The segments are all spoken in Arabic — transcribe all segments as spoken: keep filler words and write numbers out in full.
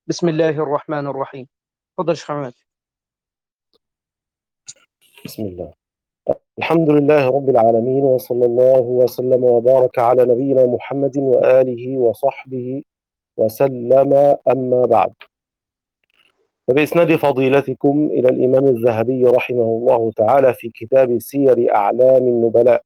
بسم الله الرحمن الرحيم. تفضل شيخ عماد. بسم الله. الحمد لله رب العالمين، وصلى الله وسلم وبارك على نبينا محمد وآله وصحبه وسلم، أما بعد. فبإسناد فضيلتكم إلى الإمام الذهبي رحمه الله تعالى في كتاب سير أعلام النبلاء،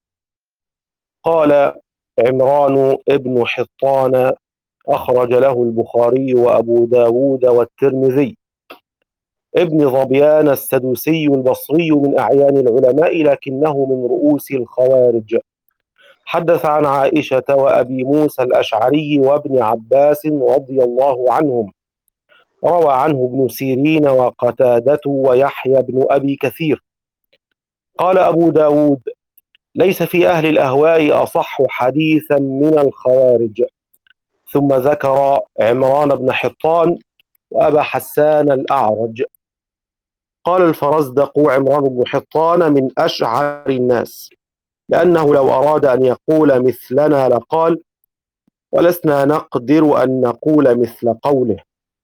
قال عمران ابن حطان أخرج له البخاري وأبو داود والترمذي، ابن ظبيان السدوسي البصري من أعيان العلماء لكنه من رؤوس الخوارج. حدث عن عائشة وأبي موسى الأشعري وابن عباس رضي الله عنهم. روى عنه ابن سيرين وقتادة ويحيى بن أبي كثير. قال أبو داود: ليس في أهل الأهواء أصح حديثا من الخوارج. ثم ذكر عمران بن حطان وأبا حسان الأعرج. قال الفرزدق: عمران بن حطان من أشعر الناس، لأنه لو أراد أن يقول مثلنا لقال: ولسنا نقدر أن نقول مثل قوله.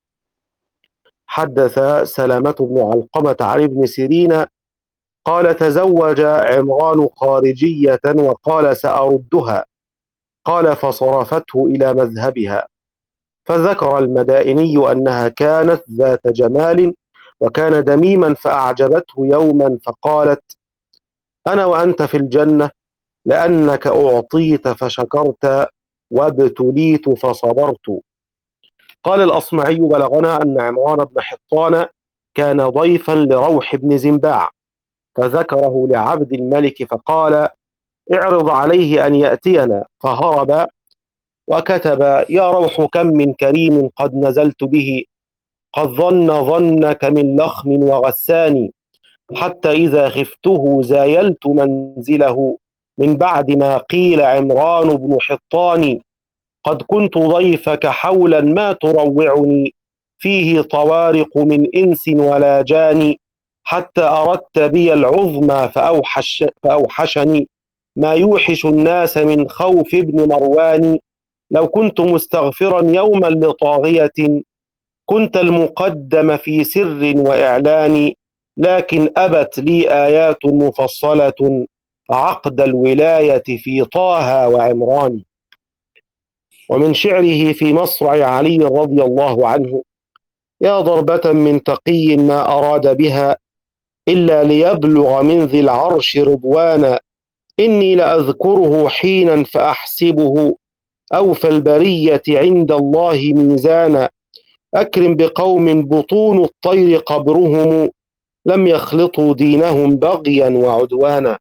حدث سلامة بن علقمة عن ابن سيرين قال: تزوج عمران خارجية وقال: سأردها. قال: فصرفته إلى مذهبها. فذكر المدائني أنها كانت ذات جمال وكان دميما، فأعجبته يوما فقالت: أنا وأنت في الجنة، لأنك أعطيت فشكرت وابتليت فصبرت. قال الأصمعي: بلغنا أن عمران بن حطان كان ضيفا لروح بن زنباع، فذكره لعبد الملك فقال: اعرض عليه أن يأتينا، فهرب وكتب: يا روح، كم من كريم قد نزلت به، قد ظن ظنك من لخم وغسان، حتى إذا خفته زايلت منزله، من بعد ما قيل عمران بن حطان، قد كنت ضيفك حولا ما تروعني، فيه طوارق من إنس ولا جان، حتى أردت بي العظمى فأوحش فأوحشني، ما يوحش الناس من خوف ابن مروان، لو كنت مستغفرا يوما لطاغية، كنت المقدم في سر وإعلان، لكن أبت لي آيات مفصلة عقد الولاية في طه وعمران. ومن شعره في مصرع علي رضي الله عنه: يا ضربة من تقي ما أراد بها، إلا ليبلغ من ذي العرش رضوانا، إني لأذكره حينا فأحسبه أوفى البرية عند الله ميزانا، أكرم بقوم بطون الطير قبرهم، لم يخلطوا دينهم بغيا وعدوانا.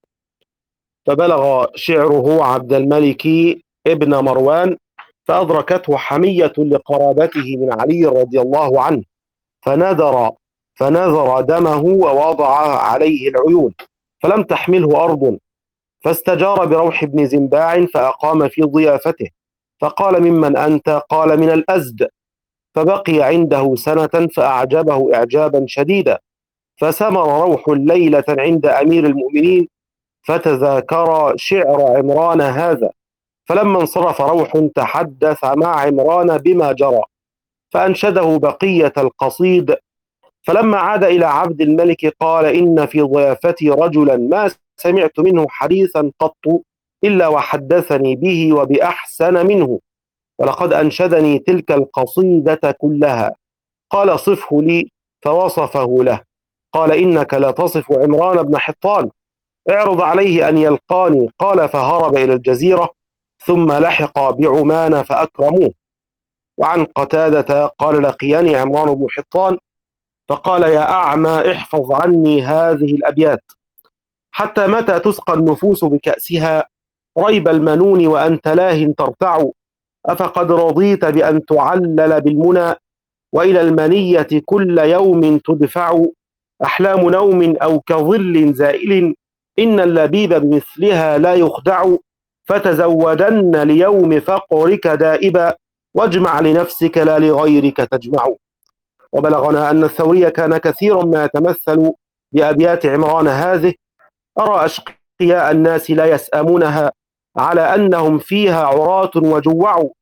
فبلغ شعره عبد الملك ابن مروان، فأدركته حمية لقرابته من علي رضي الله عنه، فنذر فنذر دمه ووضع عليه العيون، فلم تحمله أرض، فاستجار بروح بن زنباع فأقام في ضيافته، فقال: ممن أنت؟ قال: من الأزد. فبقي عنده سنة فأعجبه إعجابا شديدا، فسمر روح ليلة عند أمير المؤمنين، فتذاكر شعر عمران هذا، فلما انصرف روح تحدث مع عمران بما جرى، فأنشده بقية القصيد. فلما عاد إلى عبد الملك قال: إن في ضيافتي رجلا ما سمعت منه حديثا قط إلا وحدثني به وبأحسن منه، ولقد أنشدني تلك القصيدة كلها. قال: صفه لي. فوصفه له. قال: إنك لا تصف عمران بن حطان، اعرض عليه أن يلقاني. قال: فهرب إلى الجزيرة، ثم لحق بعمان فأكرموه. وعن قتادة قال: لقياني عمران بن حطان فقال: يا أعمى، احفظ عني هذه الأبيات: حتى متى تسقى النفوس بكأسها، ريب المنون وأنت لاه ترتع، أفقد رضيت بأن تعلل بالمنى، وإلى المنية كل يوم تدفع، أحلام نوم أو كظل زائل، إن اللبيب بمثلها لا يخدع، فتزودن ليوم فقرك دائبا، واجمع لنفسك لا لغيرك تجمع. وبلغنا أن الثوري كان كثيرا ما يتمثل بأبيات عمران هذه: أرى أشقياء الناس لا يسأمونها، على أنهم فيها عراة وجوع،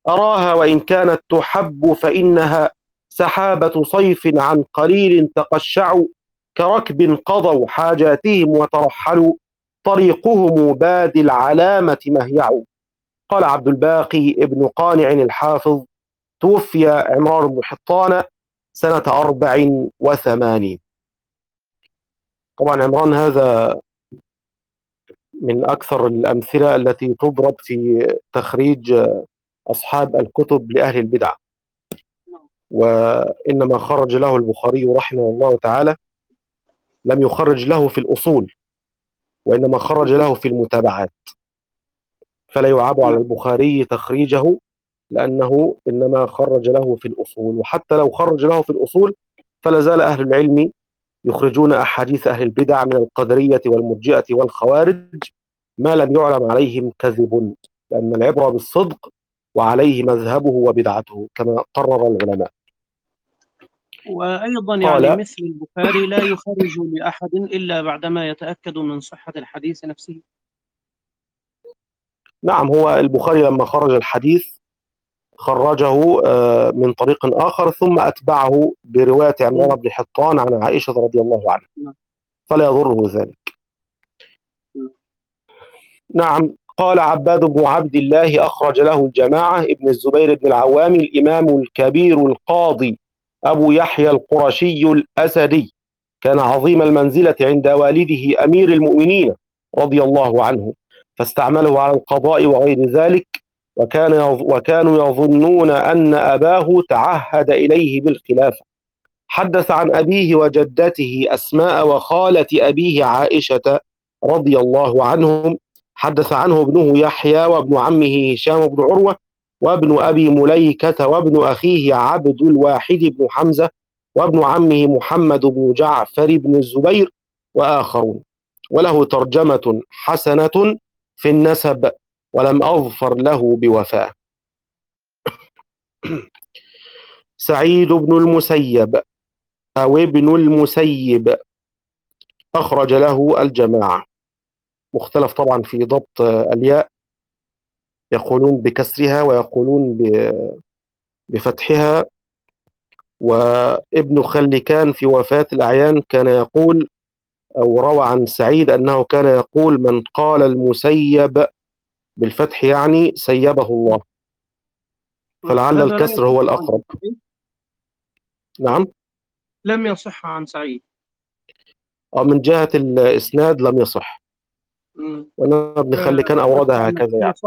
أراها وإن كانت تحب فإنها سحابة صيف عن قليل تقشع، كركب قضوا حاجاتهم وترحلوا، طريقهم باد العلامة مهيع. قال عبد الباقي ابن قانع الحافظ: توفي عمران بن حطان سنة أربع وثمانين. طبعا عمران هذا من أكثر الأمثلة التي تضرب في تخريج أصحاب الكتب لأهل البدع، وإنما خرج له البخاري رحمه الله تعالى لم يخرج له في الأصول، وإنما خرج له في المتابعات، فلا يعاب على البخاري تخريجه لأنه إنما خرج له في الأصول. وحتى لو خرج له في الأصول فلا زال أهل العلم يخرجون أحاديث أهل البدع من القدرية والمرجئة والخوارج ما لم يعلم عليهم كذب، لأن العبرة بالصدق وعليه مذهبه وبدعته كما قرر العلماء. وأيضا قال يعني مثل البخاري لا يخرج لأحد إلا بعدما يتأكد من صحة الحديث نفسه. نعم، هو البخاري لما خرج الحديث خرجه آه، من طريق آخر ثم أتبعه برواية عمران بن حطان عن عائشة رضي الله عنها، فلا يضره ذلك. نعم. قال عباد بن عبد الله: أخرج له الجماعة. ابن الزبير بن العوام الإمام الكبير القاضي أبو يحيى القرشي الأسدي، كان عظيم المنزلة عند والده أمير المؤمنين رضي الله عنه، فاستعمله على القضاء وغير ذلك، وكان يظ... وكانوا يظنون أن أباه تعهد إليه بالخلافة. حدث عن أبيه وجدته أسماء وخالة أبيه عائشة رضي الله عنهم. حدث عنه ابنه يحيى وابن عمه هشام بن عروة وابن أبي مليكة وابن أخيه عبد الواحد بن حمزة وابن عمه محمد بن جعفر بن الزبير وآخرون، وله ترجمة حسنة في النسب، ولم أظفر له بوفاة. سعيد بن المسيب أو ابن المسيب أخرج له الجماعة. مختلف طبعا في ضبط الياء، يقولون بكسرها ويقولون بفتحها. وابن خلكان في وفاة الأعيان كان يقول أو روى عن سعيد أنه كان يقول: من قال المسيب بالفتح يعني سيبه الله، فلعل الكسر هو الأقرب. نعم، لم يصح عن سعيد. من جهة الإسناد لم يصح، وأن ابن خلكان أوردها هكذا يعني.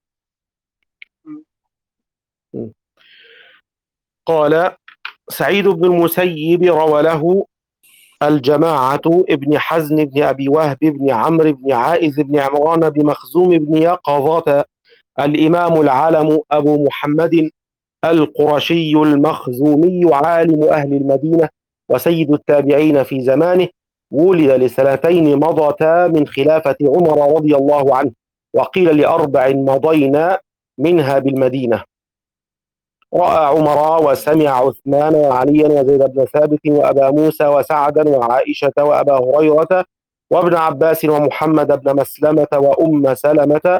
قال سعيد بن المسيب روى له الجماعة: ابن حزن بن أبي وهب بن عمرو بن عائذ بن عمران بن مخزوم بن يقظة الإمام العالم أبو محمد القرشي المخزومي عالم أهل المدينة وسيد التابعين في زمانه، ولد لسنتين مضتا من خلافة عمر رضي الله عنه، وقيل لأربع مضينا منها بالمدينة. رأى عمر وسمع عثمان وعليا وزيد بن ثابت وأبا موسى وسعدا وعائشة وأبا هريرة وابن عباس ومحمد بن مسلمة وأم سلمة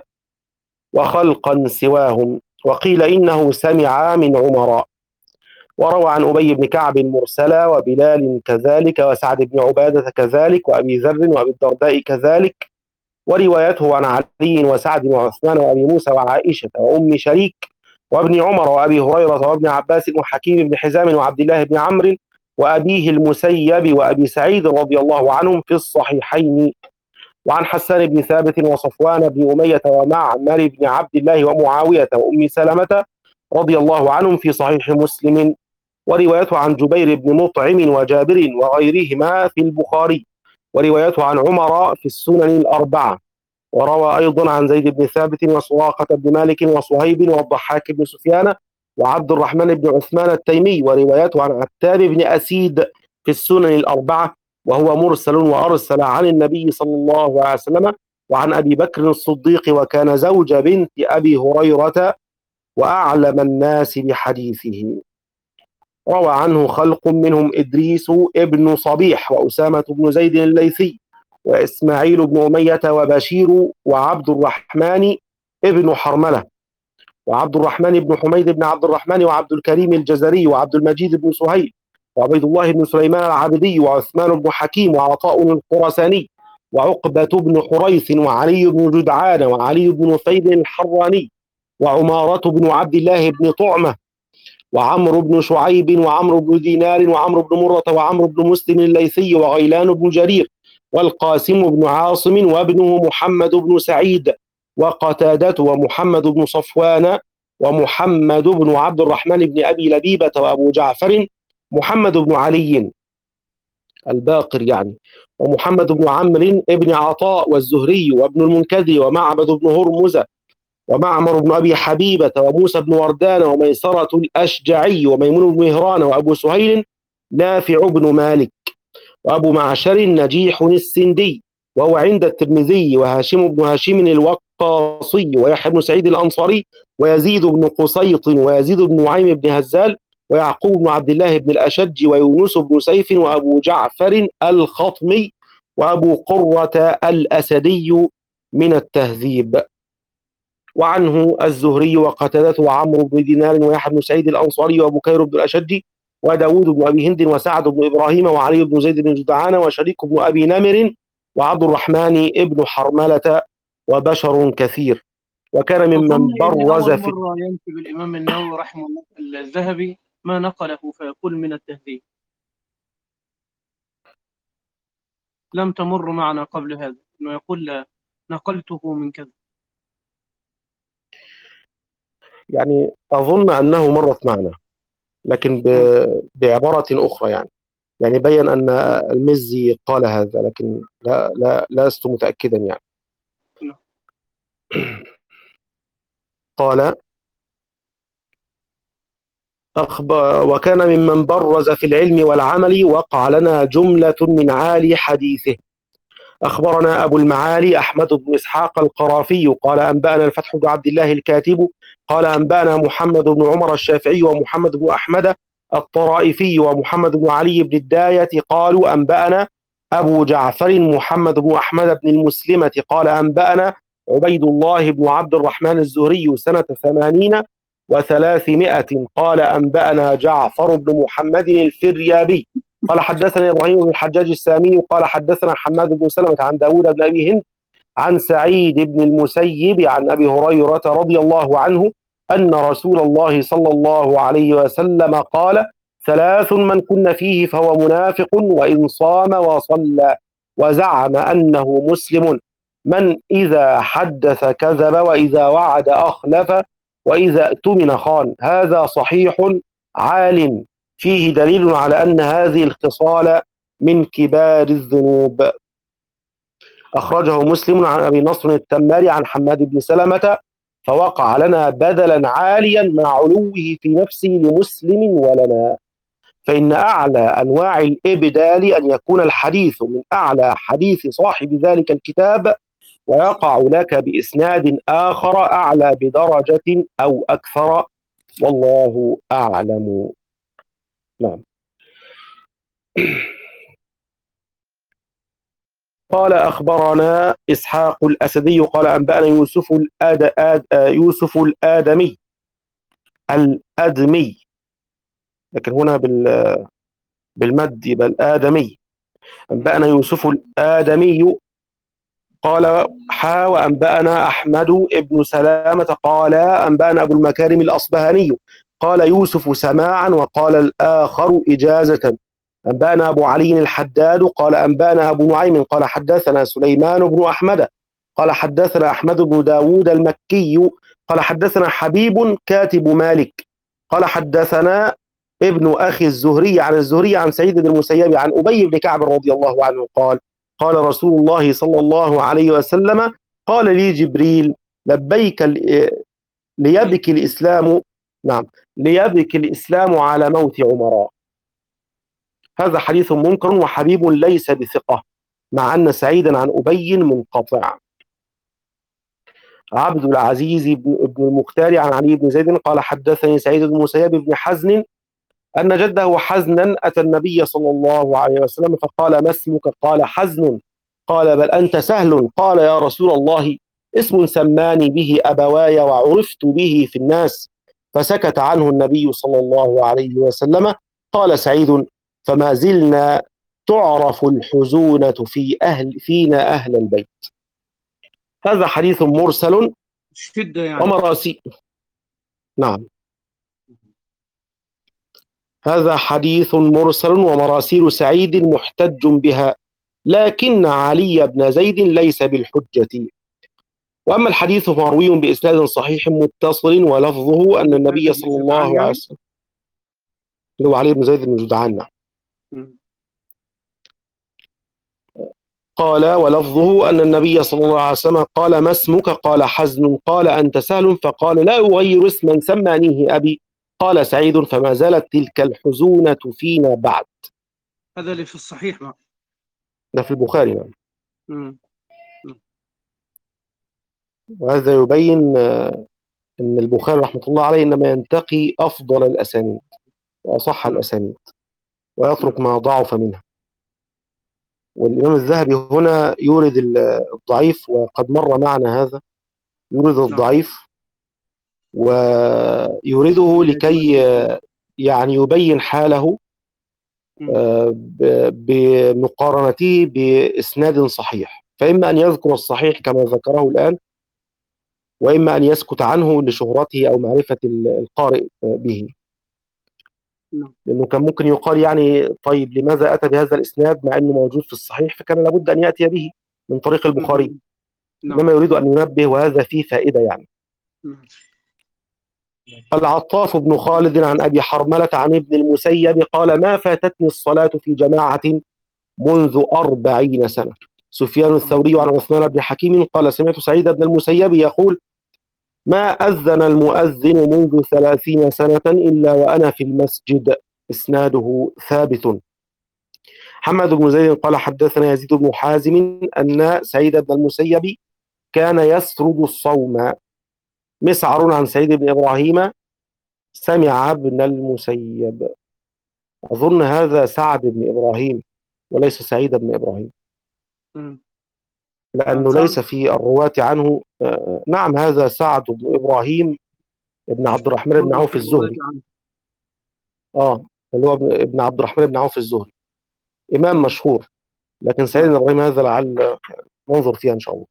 وخلقا سواهم، وقيل إنه سمع من عمر. وروى عن أبي بن كعب مرسلا وبلال كذلك وسعد بن عبادة كذلك وأبي ذر وأبي الدرداء كذلك. وروايته عن علي وسعد وعثمان وأبي موسى وعائشة وأم شريك وابن عمر وأبي هريرة وابن عباس وحكيم بن حزام وعبد الله بن عمرو وأبيه المسيب وأبي سعيد رضي الله عنهم في الصحيحين. وعن حسان بن ثابت وصفوان بن أمية ومعمر بن عبد الله ومعاوية وأم سلمة رضي الله عنهم في صحيح مسلم. وروايته عن جبير بن مطعم وجابر وغيرهما في البخاري. وروايته عن عمر في السنن الأربعة. وروى أيضا عن زيد بن ثابت وسراقة بن مالك وصهيب والضحاك بن سفيان وعبد الرحمن بن عثمان التيمي. وروايته عن عتاب بن أسيد في السنن الأربعة، وهو مرسل وأرسل عن النبي صلى الله عليه وسلم. وعن أبي بكر الصديق وكان زوج بنت أبي هريرة وأعلم الناس بحديثه. روى عنه خلق منهم إدريس ابن صبيح وأسامة بن زيد الليثي وإسماعيل بن أمية وبشير وعبد الرحمن ابن حرملة. وعبد الرحمن بن حميد بن عبد الرحمن وعبد الكريم الجزري وعبد المجيد بن سهيل وعبيد الله بن سليمان العابدي وعثمان بن حكيم وعطاء الخراساني وعقبة بن حريث وعلي بن جدعان وعلي بن نفيل الحراني وعمارة بن عبد الله بن طعمة وعمرو بن شعيب وعمرو بن دينار وعمرو بن مرة وعمرو بن مسلم الليثي وغيلان بن جرير والقاسم بن عاصم وابنه محمد بن سعيد وقتادة ومحمد بن صفوان ومحمد بن عبد الرحمن بن أبي لبيبة وأبو جعفر محمد بن علي الباقر يعني ومحمد بن عمرو بن عطاء والزهري وابن المنكدر ومعبد بن هرمزة ومعمر بن أبي حبيبة وموسى بن وردان وميسرة الأشجعي وميمون بن مهران وأبو سهيل نافع بن مالك وأبو معشر نجيح السندي وهو عند الترمذي وهاشم بن هاشم الوقاصي ويحيى بن سعيد الأنصاري ويزيد بن قصيط ويزيد بن نعيم بن هزال ويعقوب بن عبد الله بن الأشج ويونس بن سيف وأبو جعفر الخطمي وأبو قرة الأسدي من التهذيب. وعنه الزهري وقتادة وعمرو بن دينار ويحيى بن سعيد الأنصاري وأبو كير بن الأشج وداود بن أبي هند وسعد بن إبراهيم وعلي بن زيد بن جدعان وشريك بن أبي نمر وعبد الرحمن بن حرملة وبشر كثير. وكان ممن برز في أول مرة ينسب الإمام النووي رحمه الله الذهبي ما نقله فيقول من التهذيب، لم تمر معنا قبل هذا إنه يقول نقلته من كذا. يعني أظن أنه مرت معنا لكن بعبارة أخرى يعني يعني بين أن المزي قال هذا لكن لا لا لست متأكدا يعني. قال أخبر وكان ممن برز في العلم والعمل وقع لنا جملة من عالي حديثه. أخبرنا أبو المعالي أحمد بن إسحاق القرافي قال أنبأنا الفتح بن عبد الله الكاتب قال أنبأنا محمد بن عمر الشافعي ومحمد بن أحمد الطرائفي ومحمد بن علي بن الداية قالوا أنبأنا أبو جعفر محمد بن أحمد بن المسلمة قال أنبأنا عبيد الله بن عبد الرحمن الزهري سنة ثمانين وثلاثمائة قال أنبأنا جعفر بن محمد الفريابي قال حدثنا إبراهيم بن الحجاج السامي قال حدثنا حماد بن سلمة عن داود بن أبي هند عن سعيد بن المسيب عن أبي هريرة رضي الله عنه أن رسول الله صلى الله عليه وسلم قال ثلاث من كن فيه فهو منافق وإن صام وصلى وزعم أنه مسلم من إذا حدث كذب وإذا وعد أخلف وإذا اؤتمن خان. هذا صحيح عال فيه دليل على أن هذه الخصال من كبار الذنوب. أخرجه مسلم عن أبي نصر التماري عن حماد بن سلمة فوقع لنا بدلا عاليا مع علوه في نفسه لمسلم ولنا. فإن أعلى أنواع الإبدال أن يكون الحديث من أعلى حديث صاحب ذلك الكتاب ويقع لك بإسناد آخر أعلى بدرجة أو أكثر والله أعلم. نعم. قال أخبرنا إسحاق الأسدي قال أنبأنا يوسف الآد آد يوسف الآدمي الأدمي لكن هنا بال بالمد يبقى الآدمي. أنبأنا يوسف الآدمي قال حا وأنبأنا أحمد بن سلامة قال أنبأنا أبو المكارم الأصبهاني قال يوسف سماعا وقال الآخر إجازة. أنبأنا أبو علي الحداد قال أنبأنا أبو نعيم قال حدثنا سليمان بن أحمد قال حدثنا أحمد بن داود المكي قال حدثنا حبيب كاتب مالك قال حدثنا ابن أخي الزهري عن الزهري عن سعيد بن المسيب عن أبي بن كعب رضي الله عنه قال قال رسول الله صلى الله عليه وسلم قال لي جبريل لبيك ليبكي الإسلام نعم ليبكي الإسلام على موت عمر. هذا حديث منكر وحبيب ليس بثقة مع أن سعيدا عن أبي منقطع. عبد العزيز بن المختار عن علي بن زيد قال حدثني سعيد بن المسيب بن حزن أن جده حزنا أتى النبي صلى الله عليه وسلم فقال ما اسمك؟ قال حزن. قال بل أنت سهل. قال يا رسول الله اسم سماني به أبواي وعرفت به في الناس، فسكت عنه النبي صلى الله عليه وسلم. قال سعيد: فما زلنا تعرف الحزونة في أهل فينا أهل البيت. هذا حديث مرسل شدة يعني. ومراسيل. نعم، هذا حديث مرسل ومراسيل سعيد محتج بها، لكن علي بن زيد ليس بالحجة. وأما الحديث فمروي بإسناد صحيح متصل ولفظه أن النبي صلى الله عليه وسلم، اللي هو علي بن زيد بن جدعان، قال ولفظه أن النبي صلى الله عليه وسلم قال: ما اسمك؟ قال: حزن. قال: أنت سهل. فقال: لا أغير اسما سمانيه أبي. قال سعيد: فما زالت تلك الحزونة فينا بعد. هذا اللي في الصحيح بقى. ده في البخاري. نعم. مم. وهذا يبين أن البخاري رحمة الله عليه إنما ينتقي أفضل الأسانيد وأصح مم. الأسانيد ويترك مم. ما ضعف منها. والإمام الذهبي هنا يورد الضعيف، وقد مر معنا هذا، يورد نعم. الضعيف ويورده لكي يعني يبين حاله مم. آه، ب- بمقارنته بإسناد صحيح، فإما أن يذكر الصحيح كما ذكره الآن، وإما أن يسكت عنه لشهرته أو معرفة ال- القارئ به. نعم. لأنه كان ممكن يقال يعني طيب لماذا أتى بهذا الإسناد مع أنه موجود في الصحيح، فكان لابد أن يأتي به من طريق البخاري. مم. نعم. إنما يريد أن ينبه، وهذا فيه فائدة يعني. مم. العطاف بن خالد عن أبي حرملة عن ابن المسيب قال: ما فاتتني الصلاة في جماعة منذ أربعين سنة. سفيان الثوري عن عثمان بن حكيم قال: سمعت سعيد بن المسيب يقول: ما أذن المؤذن منذ ثلاثين سنة إلا وأنا في المسجد. إسناده ثابت. حماد بن زيد قال: حدثنا يزيد بن حازم أن سعيد بن المسيب كان يسرد الصوم. مسعر عن سعيد بن إبراهيم سمع ابن المسيب. أظن هذا سعد بن إبراهيم وليس سعيد بن إبراهيم، مم. لأنه سعد. ليس في الرواة عنه. آه، نعم، هذا سعد بن إبراهيم ابن عبد الرحمن بن انظر عوف في الرواية الزهري. عنه. آه اللي هو ابن ابن عبد الرحمن بن عوف الزهري، إمام مم. مشهور. لكن سعيد نعم. بن إبراهيم هذا لعل ننظر فيها إن شاء الله.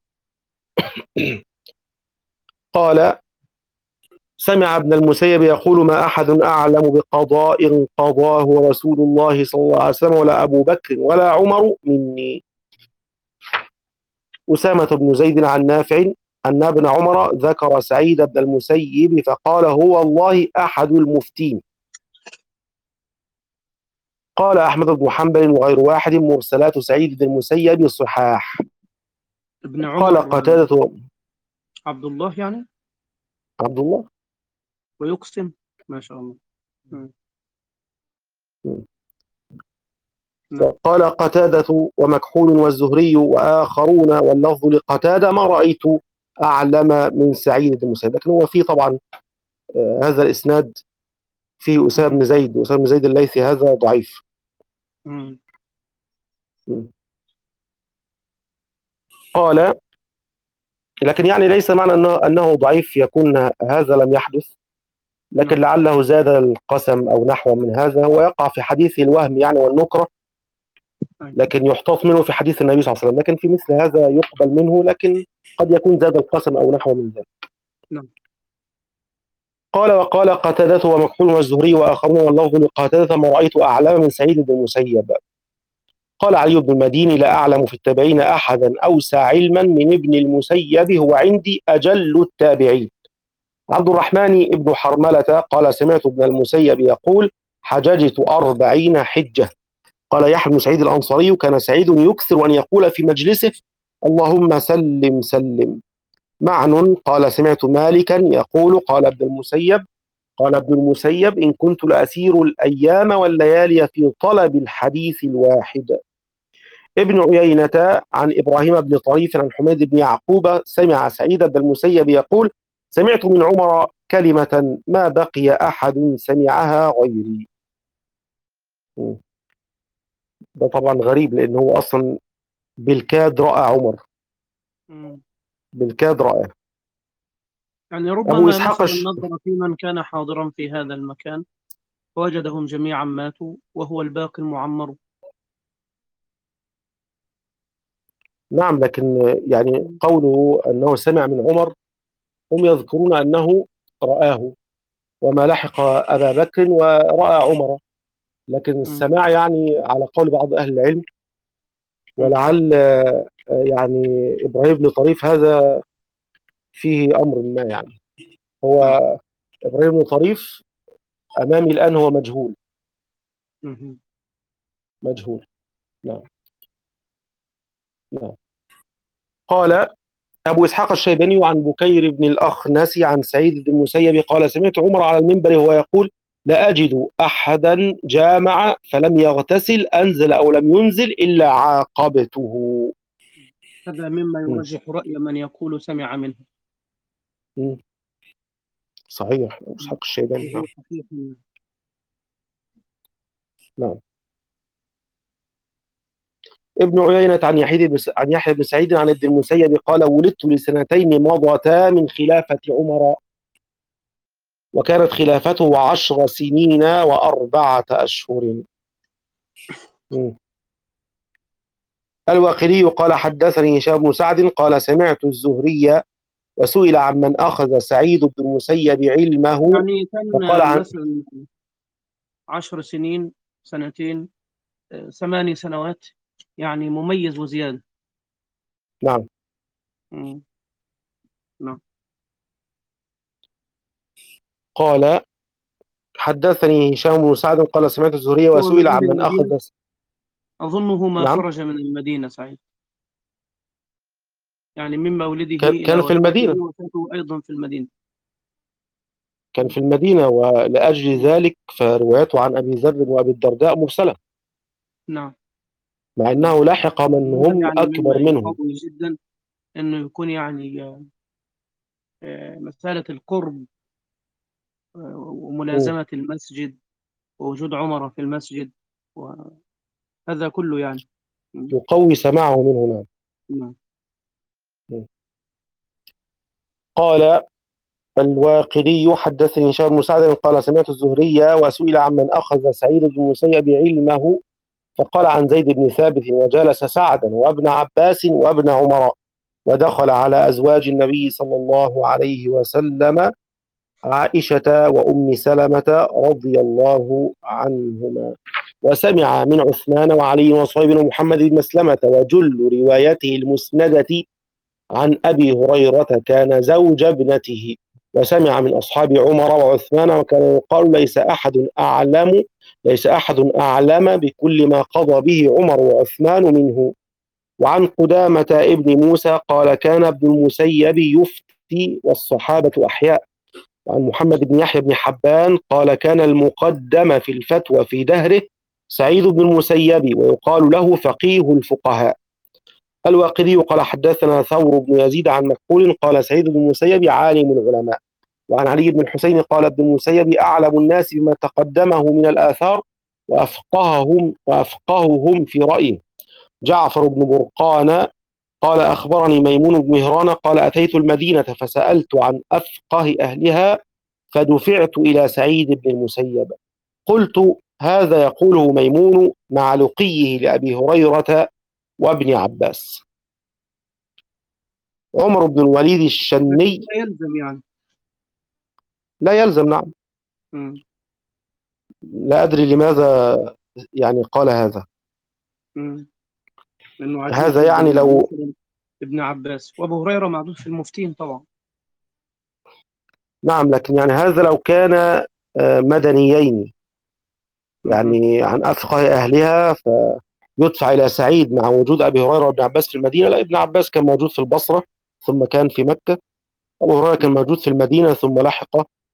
قال: سمع ابن المسيب يقول: ما أحد أعلم بقضاء قضاه رسول الله صلى الله عليه وسلم ولا أبو بكر ولا عمر مني. أسامة بن زيد عن نافع أن ابن عمر ذكر سعيد بن المسيب فقال: هو الله أحد المفتين. قال أحمد بن حنبل وغير واحد: مرسلات سعيد بن المسيب صحاح. ابن قال عمر قتادة: عبد الله يعني، عبد الله. ويقسم. ما شاء الله. مم. نعم. قال قتادة ومكحول والزهري وآخرون واللفظ لقتادة: ما رأيت أعلم من سعيد بن المسيب. لكن هو فيه طبعا آه، هذا الإسناد فيه أسامة مم. بن زيد، أسامة بن زيد الليثي هذا ضعيف. مم. قال: لكن يعني ليس معنى أنه, أنه ضعيف يكون هذا لم يحدث، لكن نعم. لعله زاد القسم أو نحو من هذا. هو يقع في حديث الوهم يعني والنكرة، أي. لكن يحتاط منه في حديث النبي صلى الله عليه وسلم. لكن في مثل هذا يقبل منه، لكن قد يكون زاد القسم أو نحو من ذلك. نعم. قال: وقال قتادة ومكحول والزهري وآخرون واللفظ لقتادة: ما رأيت أعلم من سعيد بن المسيب. قال علي بن المديني: لا أعلم في التابعين أحدا أوسع علما من ابن المسيب، هو عندي أجل التابعين. عبد الرحمن بن حرملة قال: سمعت ابن المسيب يقول: حججت أربعين حجة. قال يحيى بن سعيد الأنصاري: كان سعيد يكثر أن يقول في مجلسه: اللهم سلم سلم. معن قال: سمعت مالكا يقول: قال ابن المسيب قال ابن المسيب: إن كنت لأسير الأيام والليالي في طلب الحديث الواحد. ابن عيينة عن إبراهيم بن طريف عن حميد بن يعقوب سمع سعيد بن المسيب يقول: سمعت من عمر كلمة ما بقي أحد سمعها غيري. ده طبعا غريب، لأنه هو أصلا بالكاد رأى عمر. مم. بالكاد رآه. يعني أبو ربما إسحاق مثلا الش... نظر في من كان حاضرا في هذا المكان ووجدهم جميعا ماتوا وهو الباقي المعمر. نعم، لكن يعني قوله أنه سمع من عمر، هم يذكرون أنه رآه وما لحق أبا بكر ورأى عمر، لكن م- السماع يعني على قول بعض أهل العلم، م- ولعل آه، يعني إبراهيم بن طريف هذا فيه أمر ما يعني. هو نعم. إبراهيم بن طريف أمامي الآن هو مجهول. م- مجهول. نعم. نعم. قال أبو إسحاق الشيباني عن بكير بن الأخنس عن سعيد بن المسيب قال سمعت عمر على المنبر وهو يقول لا أجد أحدا جامع فلم يغتسل أنزل أو لم ينزل إلا عاقبته. هذا مما م- يرجح رأي من يقول سمع منه. م. صحيح، أبو م. إسحاق الشيباني. نعم. وهو صحيح. نعم. ابن عيينة عن يحيى بن عن يحيى بن سعيد عن ابن المسيب قال ولدت لسنتين مضتا من خلافة عمر، وكانت خلافته عشر سنين وأربعة أشهر. م. الواقدي قال حدثني هشام بن سعد قال سمعت الزهري وسئل عمن أخذ سعيد بن المسيب علمه يعني فقال كان عن. مثلا عشر سنين، سنتين، آه، ثماني سنوات، يعني مميز وزيادة. نعم. م. نعم. قال حدثني هشام بن سعد قال سمعت الزهري هو من وسئل أهل عمن المدينة، أخذ. أظنه ما نعم. خرج من المدينة سعيد، يعني من مولده كان إلى كان في وفاته، المدينة. وفاته أيضا في المدينة. كان في المدينة ولأجل م. ذلك فروايته عن أبي ذر وأبي الدرداء مرسلة، نعم. مع نعم. أنه لحق من هذا هم يعني مما أكبر منهم. يقوي جدا انه يكون يعني آه، مسألة القرب آه، م. وملازمة المسجد ووجود عمر في المسجد، وهذا كله يعني. م- يقوي سماعه منه. نعم. م- م. قال الواقدي حدثني هشام بن سعد قال سمعت الزهري وسئل عمن أخذ سعيد بن المسيب علمه فقال عن زيد بن ثابت وجلس سعدا وابن عباس وابن عمر ودخل على أزواج النبي صلى الله عليه وسلم عائشة وأم سلمة رضي الله عنهما وسمع من عثمان وعلي وصهيب ومحمد بن مسلمة، وجل روايته المسندة عن أبي هريرة كان زوج ابنته، وسمع من أصحاب عمر وعثمان وكان يقال ليس أحد أعلم ليس أحد أعلم بكل ما قضى به عمر وعثمان منه. وعن قدامة ابن موسى قال كان ابن المسيب يفتي والصحابة أحياء. وعن محمد بن يحيى بن حبان قال كان المقدم في الفتوى في دهره سعيد بن المسيب ويقال له فقيه الفقهاء. الواقدي قال حدثنا ثور بن يزيد عن مكحول قال سعيد بن المسيب عالم العلماء. وعن علي بن الحسين قال ابن المسيب أعلم الناس بما تقدمه من الآثار وأفقههم وأفقههم في رأيه. جعفر بن برقان قال أخبرني ميمون بن مهران قال أتيت المدينة فسألت عن أفقه أهلها فدفعت إلى سعيد بن المسيب قلت هذا يقوله ميمون مع لقيه لأبي هريرة وابن عباس. عمر بن الوليد لكن الشني. لا يلزم يعني. لا يلزم. نعم. م- لا أدري لماذا يعني قال هذا. م. لأنه عجيب هذا جدا، يعني يعني لو. مثلا ابن عباس وأبو هريرة معدود في المفتين طبعا. نعم، لكن يعني هذا لو كان آه، مدنيين م- يعني عن أفقه أهلها فيدفع إلى سعيد مع وجود أبي هريرة وابن عباس في المدينة. لا، ابن عباس كان موجود في البصرة ثم كان في مكة. أبو هريرة كان م- موجود في المدينة ثم لحق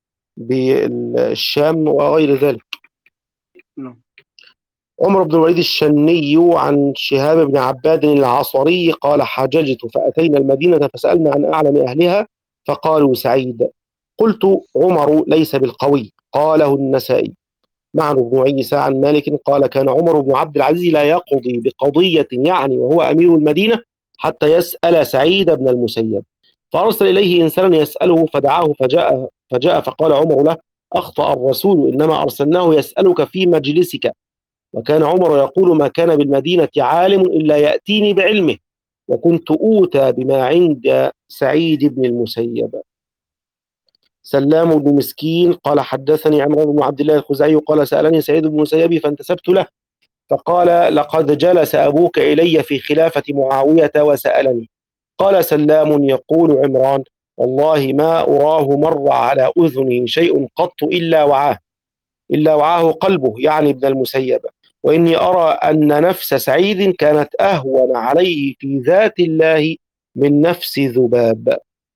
بالشام وغير ذلك. نعم. عمر بن الوليد الشني عن شهاب بن عباد العصري قال حججت فأتينا المدينة فسألنا عن أعلم أهلها فقالوا سعيد. قلت عمر ليس بالقوي. قاله النسائي. معن بن عيسى عن مالك قال كان عمر بن عبد العزيز لا يقضي بقضية يعني وهو أمير المدينة حتى يسأل سعيد بن المسيب فأرسل إليه إنسانا يسأله فدعاه فجاء فجاء فقال عمر له: أخطأ الرسول، إنما أرسلناه يسألك في مجلسك. وكان عمر يقول: ما كان بالمدينة عالم إلا يأتيني بعلمه، وكنت أوتى بما عند سعيد بن المسيب. سلام بن مسكين قال: حدثني عمرو بن عبد الله الخزاعي قال: سألني سعيد بن المسيب فانتسبت له، فقال: لقد جلس أبوك إلي في خلافة معاوية وسألني. قال سلام يقول عمران: والله ما أراه مر على أذنه شيء قط إلا وعاه إلا وعاه قلبه، يعني ابن المسيب، وإني أرى أن نفس سعيد كانت أهون عليه في ذات الله من نفس ذباب.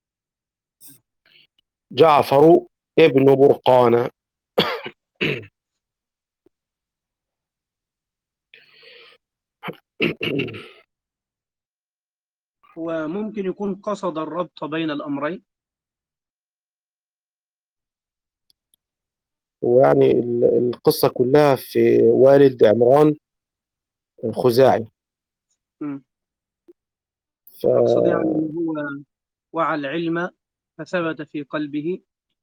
جعفر ابن برقان. وممكن يكون قصد الربط بين الأمرين. ويعني ال- القصة كلها في والد عمران الخزاعي. م. ف... أقصد يعني أنه هو وعى العلم فثبت في قلبه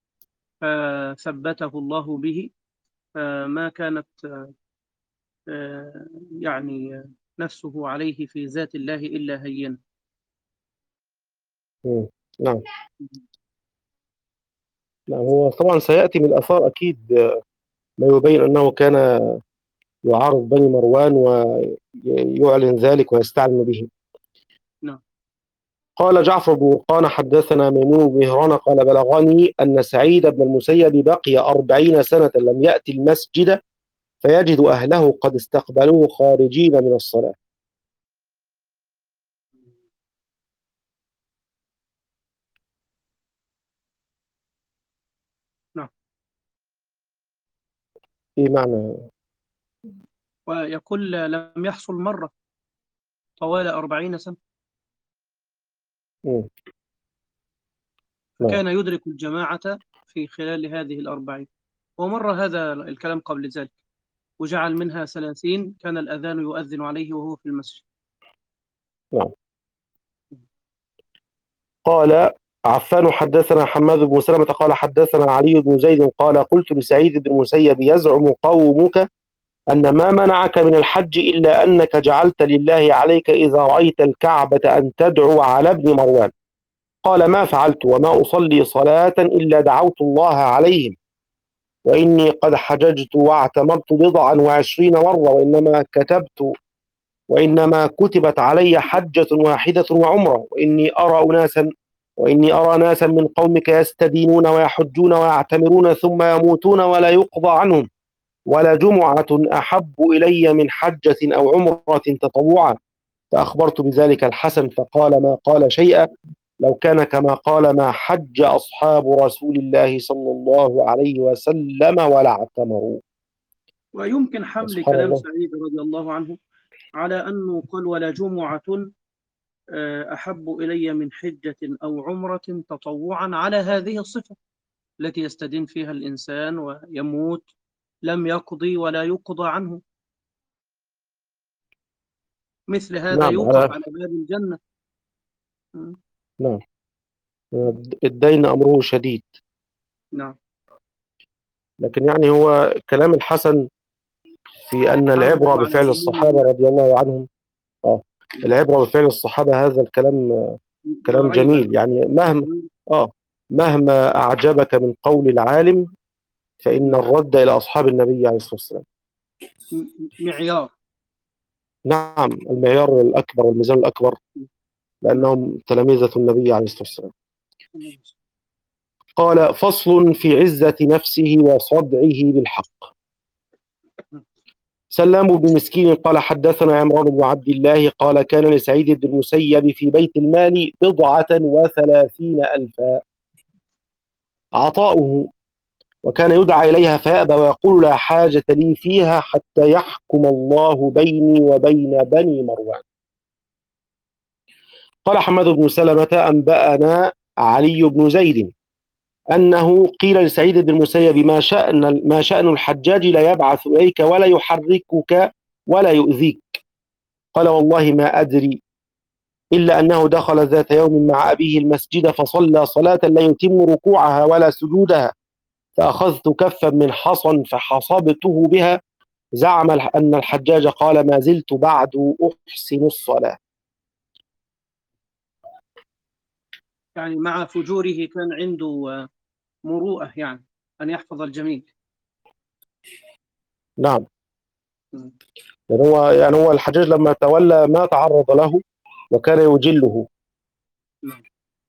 فثبته الله به، فما كانت آه، يعني نفسه عليه في ذات الله إلا هينة. مم. نعم. نعم، هو طبعا سيأتي من الآثار أكيد ما يبين أنه كان يعارض بني مروان ويعلن ذلك ويستعلن به. نعم. قال جعفر بن برقان: حدثنا ميمون بن مهران قال: بلغني أن سعيد بن المسيب بقي أربعين سنة لم يأتي المسجد فيجد أهله قد استقبلوه خارجين من الصلاة. نعم. إيه معنى؟ ويقول لم يحصل مرة طوال أربعين سنة، مم. نعم. فكان يدرك الجماعة في خلال هذه الأربعين. ومر هذا الكلام قبل ذلك، وجعل منها ثلاثين كان الأذان يؤذن عليه وهو في المسجد. نعم. قال عفان: حدثنا حماد بن سلمة قال: حدثنا علي بن زيد قال: قلت لسعيد بن المسيب: يزعم قومك أن ما منعك من الحج إلا أنك جعلت لله عليك إذا رأيت الكعبة أن تدعو على ابن مروان. قال: ما فعلت، وما أصلي صلاة إلا دعوت الله عليهم، وإني قد حججت واعتمرت بضعا وعشرين مرة، وإنما كتبت وإنما كتبت علي حجة واحدة وعمرة، وإني أرى أناسا وإني أرى ناسا من قومك يستدينون ويحجون ويعتمرون ثم يموتون ولا يقضى عنهم، ولا جمعة أحب إلي من حجة أو عمرة تطوعا. فأخبرت بذلك الحسن فقال: ما قال شيئا، لو كان كما قال ما حج أصحاب رسول الله صلى الله عليه وسلم ولا اعتمروا. ويمكن حمل سبحان كلام الله. سعيد رضي الله عنه على أنه قال: ولا جمعة آه، أحب إلي من حجة أو عمرة تطوعا، على هذه الصفة التي يستدين فيها الإنسان ويموت لم يقضي ولا يقضى عنه. مثل هذا نعم يوقف على على باب الجنة. م. نعم. الدين أمره شديد. نعم. لكن يعني هو كلام الحسن في أن العبرة حافظوا على بفعل دينهم. الصحابة رضي الله عنهم. آه. العبرة بفعل الصحابة، هذا الكلام لا كلام ريب. جميل. يعني مهما م. آه مهما أعجبك من قول العالم فإن نعم. الرد إلى أصحاب النبي عليه الصلاة والسلام. م- معيار. نعم، المعيار الأكبر والميزان الأكبر، نعم. لأنهم تلاميذة النبي عليه الصلاة والسلام. قال: فصل في عزة نفسه وصدعه بالحق. سلام بن مسكين قال: حدثنا عمران بن عبد الله قال: كان لسعيد بن المسيب في بيت المال بضعة وثلاثين ألفا عطاؤه، وكان يدعى إليها فيأبى ويقول: لا حاجة لي فيها حتى يحكم الله بيني وبين بني مروان. قال حماد بن سلمة: أنبأنا علي بن زيد أنه قيل لسعيد بن المسيب: ما شأن ما شأن الحجاج لا يبعث إليك ولا يحركك ولا يؤذيك؟ قال: والله ما أدري إلا أنه دخل ذات يوم مع أبيه المسجد فصلى صلاة لا يتم ركوعها ولا سجودها، فأخذت كفا من حصى فحصبته بها. زعم أن الحجاج قال: ما زلت بعد أحسن الصلاة. يعني مع فجوره كان عنده مروءة، يعني أن يحفظ الجميل. نعم. م. يعني هو يعني هو الحجاج لما تولى ما تعرض له وكان يجله. نعم.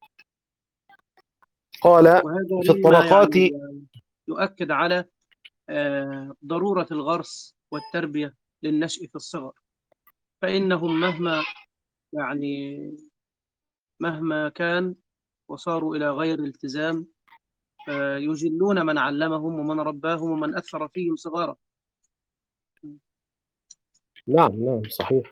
قال: وهذا في مما الطبقات. يعني يؤكد على آه، ضرورة الغرس والتربية للنشء في الصغر، فإنهم مهما يعني مهما كان وصاروا إلى غير التزام آه، يجلون من علمهم ومن رباهم ومن أثر فيهم صغارا. نعم نعم صحيح.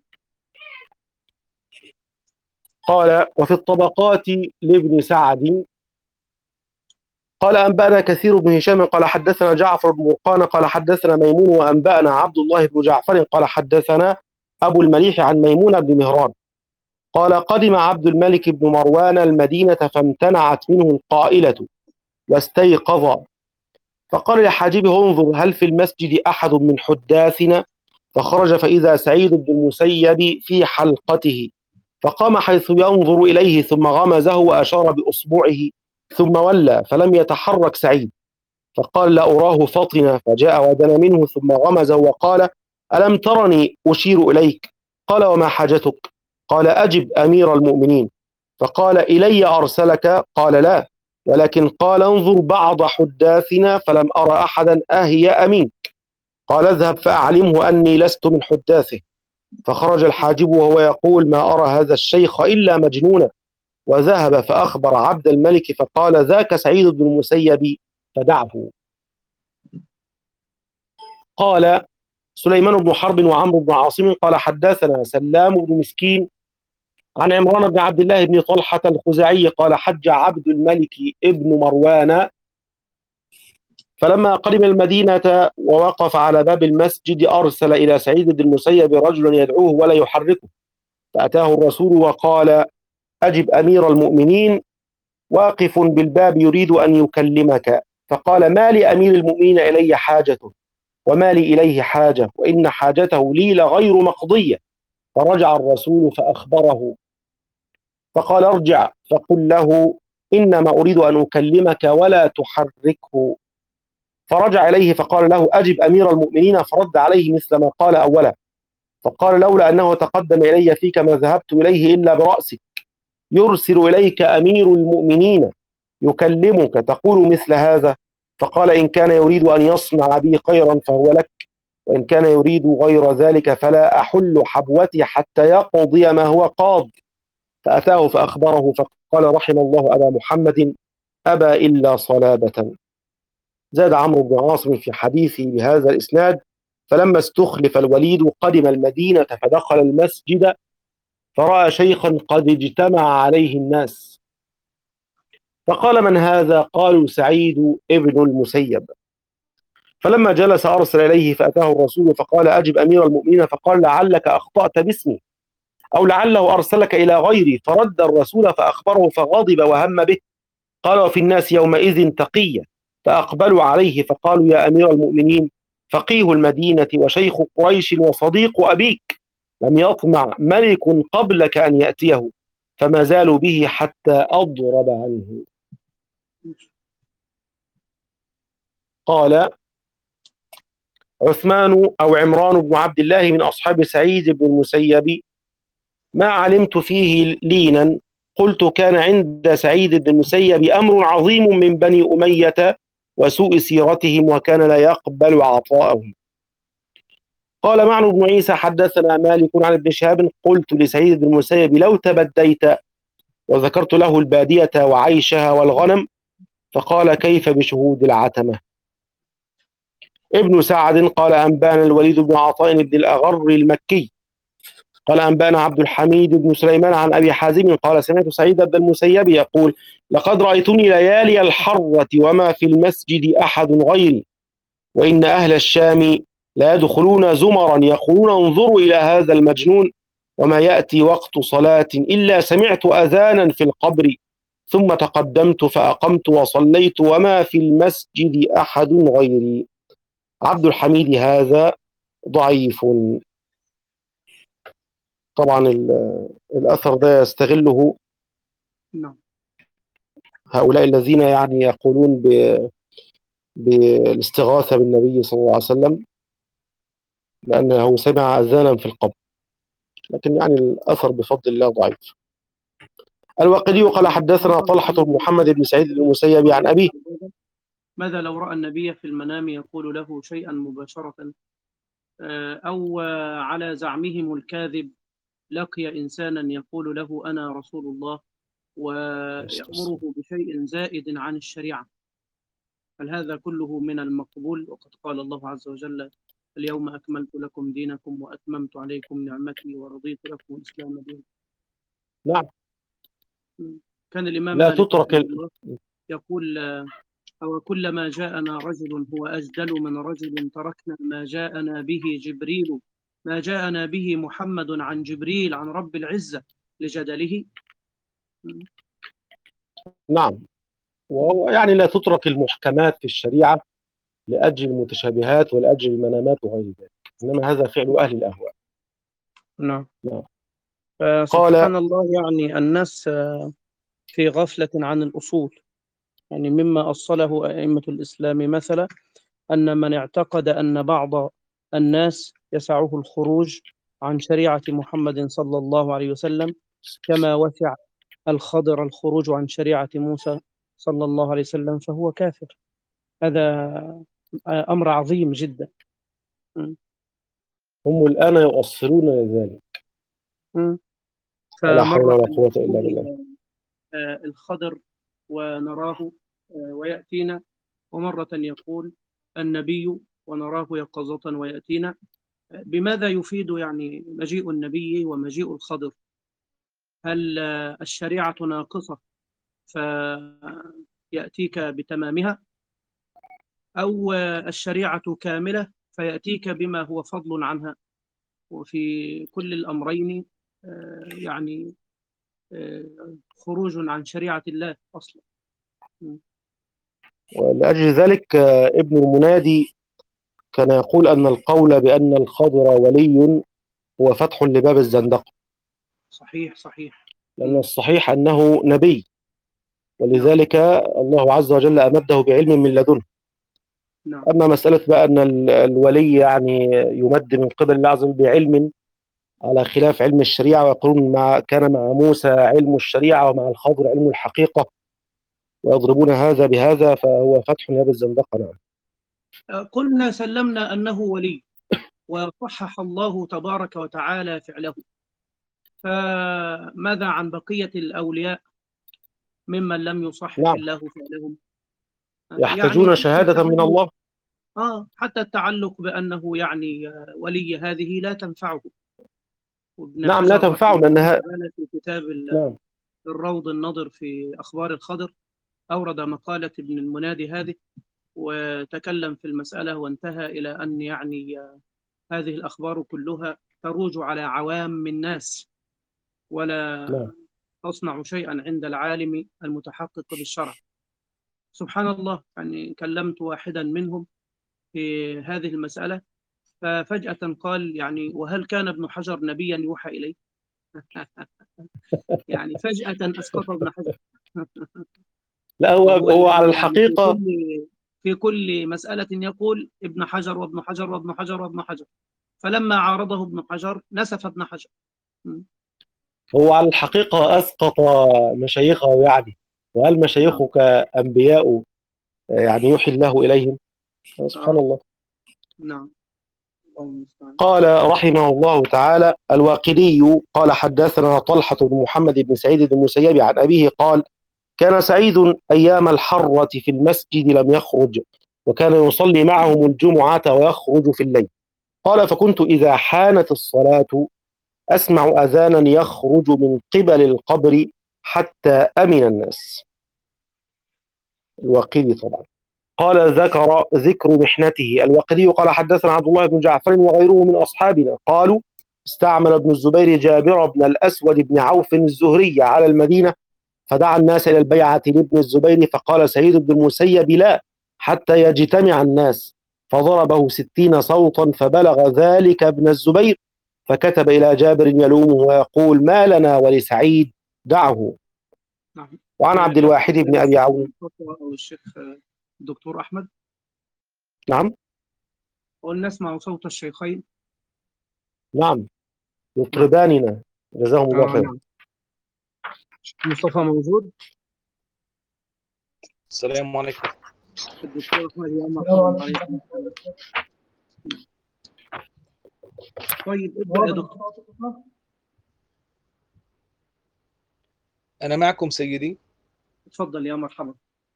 قال: وفي الطبقات لابن سعد قال: أنبأنا كثير بن هشام قال حدثنا جعفر بن برقان قال حدثنا ميمون وأنبأنا عبد الله بن جعفر قال حدثنا أبو المليح عن ميمون بن مهران قال: قدم عبد الملك بن مروان المدينة فامتنعت منه القائلة واستيقظ، فقال لحاجبه: انظر هل في المسجد أحد من حداثنا؟ فخرج فإذا سعيد بن المسيب في حلقته، فقام حيث ينظر إليه ثم غمزه وأشار بأصبعه ثم ولى فلم يتحرك سعيد، فقال: لا أراه فطنا، فجاء ودنا منه ثم غمزه وقال: ألم ترني أشير إليك؟ قال: وما حاجتك؟ قال: أجب أمير المؤمنين. فقال: إلي أرسلك؟ قال: لا، ولكن قال: انظر بعض حداثنا فلم أرى أحدا أهي أمين. قال: اذهب فأعلمه أني لست من حداثه. فخرج الحاجب وهو يقول: ما أرى هذا الشيخ إلا مجنونا. وذهب فأخبر عبد الملك فقال: ذاك سعيد بن المسيب فدعه. قال سليمان بن حرب وعمرو بن عاصم قال حدثنا سلام بن مسكين عن عمران بن عبد الله بن طلحة الخزاعي قال: حج عبد الملك ابن مروان فلما قدم المدينة ووقف على باب المسجد أرسل إلى سعيد بن المسيب رجلا يدعوه ولا يحركه، فأتاه الرسول وقال: أجب أمير المؤمنين، واقف بالباب يريد أن يكلمك. فقال: ما لأمير المؤمنين إلي حاجة وما لي إليه حاجة، وإن حاجته لي لغير مقضية. فرجع الرسول فأخبره، فقال: ارجع فقل له إنما أريد أن أكلمك ولا تحركه. فرجع إليه فقال له: أجب أمير المؤمنين. فرد عليه مثل ما قال أولا، فقال: لولا أنه تقدم إلي فيك ما ذهبت إليه إلا برأسك. يرسل إليك أمير المؤمنين يكلمك تقول مثل هذا؟ فقال: إن كان يريد أن يصنع بي خيرا فهو لك، وإن كان يريد غير ذلك فلا أحل حبوتي حتى يقضي ما هو قاض. فأتاه فأخبره فقال: رحم الله أبا محمد، أبى إلا صلابة. زاد عمرو بن عاصم في حديثه بهذا الإسناد: فلما استخلف الوليد قدم المدينة فدخل المسجد فرأى شيخا قد اجتمع عليه الناس، فقال: من هذا؟ قالوا: سعيد ابن المسيب. فلما جلس أرسل إليه فأتاه الرسول فقال: أجب أمير المؤمنين. فقال: لعلك أخطأت باسمي، أو لعله أرسلك إلى غيري. فرد الرسول فأخبره فغضب وهم به. قال: وفي الناس يومئذ تقية. فأقبلوا عليه فقالوا: يا أمير المؤمنين، فقيه المدينة وشيخ قريش وصديق أبيك، لم يطمع ملك قبلك أن يأتيه، فما زالوا به حتى أضرب عنه. قال عثمان أو عمران بن عبد الله من أصحاب سعيد بن المسيب: ما علمت فيه لينا. قلت: كان عند سعيد بن المسيب أمر عظيم من بني أمية وسوء سيرتهم، وكان لا يقبل عطاءهم. قال معن بن عيسى: حدثنا مالك عن ابن شهاب: قلت لسعيد بن المسيب: لو تبديت، وذكرت له البادية وعيشها والغنم، فقال: كيف بشهود العتمة؟ ابن سعد قال: أنبانا الوليد بن عطاء بن الأغر المكي قال: أنبانا عبد الحميد بن سليمان عن أبي حازم قال: سمعت سعيد بن المسيب يقول: لقد رأيتني ليالي الحرة وما في المسجد أحد غيري، وإن أهل الشام لا يدخلون زمرا يقولون: انظروا إلى هذا المجنون، وما يأتي وقت صلاة إلا سمعت أذانا في القبر ثم تقدمت فأقمت وصليت وما في المسجد أحد غيري. عبد الحميد هذا ضعيف. طبعا الأثر ده يستغله نعم. هؤلاء الذين يعني يقولون بالاستغاثة بالنبي صلى الله عليه وسلم لأنه سمع أذانا في القبر، لكن يعني الأثر بفضل الله ضعيف. الواقدي قال حدثنا طلحة بن محمد بن سعيد بن المسيب عن أبيه. ماذا لو رأى النبي في المنام يقول له شيئا مباشرة، أو على زعمهم الكاذب لقي إنسانا يقول له أنا رسول الله ويأمره بشيء زائد عن الشريعة، هل هذا كله من المقبول؟ وقد قال الله عز وجل اليوم أكملت لكم دينكم وأتممت عليكم نعمتي ورضيت لكم الإسلام دينا. نعم. كان الإمام لا مالك تترك الله يقول أو كلما جاءنا رجل هو أجدل من رجل تركنا ما جاءنا به جبريل ما جاءنا به محمد عن جبريل عن رب العزة لجدله. نعم. وهو يعني لا تترك المحكمات في الشريعة لأجل المتشابهات ولأجل المنامات وغير ذلك، إنما هذا فعل أهل الأهواء. نعم. نعم. سبحان الله، يعني الناس في غفلة عن الأصول. يعني مما أصله أئمة الإسلام مثلا أن من اعتقد أن بعض الناس يسعه الخروج عن شريعة محمد صلى الله عليه وسلم كما وسع الخضر الخروج عن شريعة موسى صلى الله عليه وسلم فهو كافر. هذا أمر عظيم جدا. هم الآن يؤصلون لذلك. ولا حول ولا قوة إلا بالله. الخضر ونراه ويأتينا، ومرة يقول النبي ونراه يقظة ويأتينا. بماذا يفيد يعني مجيء النبي ومجيء الخضر؟ هل الشريعة ناقصة فيأتيك بتمامها، أو الشريعة كاملة فيأتيك بما هو فضل عنها؟ وفي كل الأمرين يعني خروج عن شريعة الله أصلا. ولأجل ذلك ابن المنادي كان يقول أن القول بأن الخضر ولي هو فتح لباب الزندقة. صحيح صحيح. لأن الصحيح أنه نبي، ولذلك الله عز وجل أمده بعلم من لدنه. نعم. أما مسألة بقى أن الولي يعني يمد من قبل الله عز وجل بعلم على خلاف علم الشريعة، ويقولون مع كان مع موسى علم الشريعة ومع الخضر علم الحقيقة، ويضربون هذا بهذا، فهو فتح لباب الزندقة. نعم. قلنا سلمنا أنه ولي وصحح الله تبارك وتعالى فعله، فماذا عن بقية الأولياء ممن لم يصحح نعم. الله فعلهم؟ يحتاجون يعني شهادة من الله. آه حتى التعلق بأنه يعني ولي هذه لا تنفعه. نعم لا تنفعه لأنها في كتاب نعم. الروض النظر في أخبار الخضر أورد مقالة ابن المنادي هذه وتكلم في المسألة وانتهى إلى أن يعني هذه الأخبار كلها تروج على عوام الناس ولا نعم. تصنع شيئا عند العالم المتحقق بالشرع. سبحان الله، يعني كلمت واحدا منهم في هذه المسألة ففجأة قال يعني وهل كان ابن حجر نبيا يوحى إليه؟ يعني فجأة أسقط ابن حجر. لا هو هو على الحقيقة في كل, في كل مسألة يقول ابن حجر وابن حجر وابن حجر وابن حجر، فلما عارضه ابن حجر نسف ابن حجر. هو على الحقيقة أسقط مشايخه يعني، وهل مشايخك أنبياء يعني يوحي الله إليهم؟ سبحان آه. الله. نعم. قال رحمه الله تعالى الواقدي قال حدثنا طلحة بن محمد بن سعيد بن المسيب عن أبيه قال كان سعيد أيام الحرة في المسجد لم يخرج، وكان يصلي معهم الجمعة ويخرج في الليل. قال فكنت إذا حانت الصلاة أسمع أذانا يخرج من قبل القبر حتى أمن الناس. الواقدي طبعا. قال ذكر ذكر محنته. الواقدي قال حدثنا عبد الله بن جعفر وغيره من أصحابنا قالوا استعمل ابن الزبير جابر بن الأسود بن عوف الزهري على المدينة، فدعا الناس إلى البيعة لابن الزبير، فقال سعيد بن المسيب لا حتى يجتمع الناس، فضربه ستين صوتا فبلغ ذلك ابن الزبير، فكتب إلى جابر يلومه ويقول ما لنا ولسعيد دعه. نعم. وعن عبد الواحد بن أبي عون. أو الشيخ الدكتور أحمد. نعم. ونسمع صوت الشيخين. نعم يطرباننا جزاهم الله آه خير. نعم. مصطفى موجود. السلام عليكم. الدكتور أحمد يا مرحبا عليكم. طيب ابدأ يا دكتور. أنا معكم سيدي. تفضل يا مرحبا.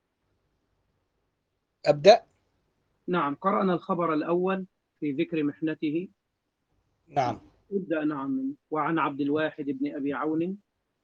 أبدأ. نعم، قرأنا الخبر الأول في ذكر محنته. نعم. ابدأ. نعم. وعن عبد الواحد بن أبي عون.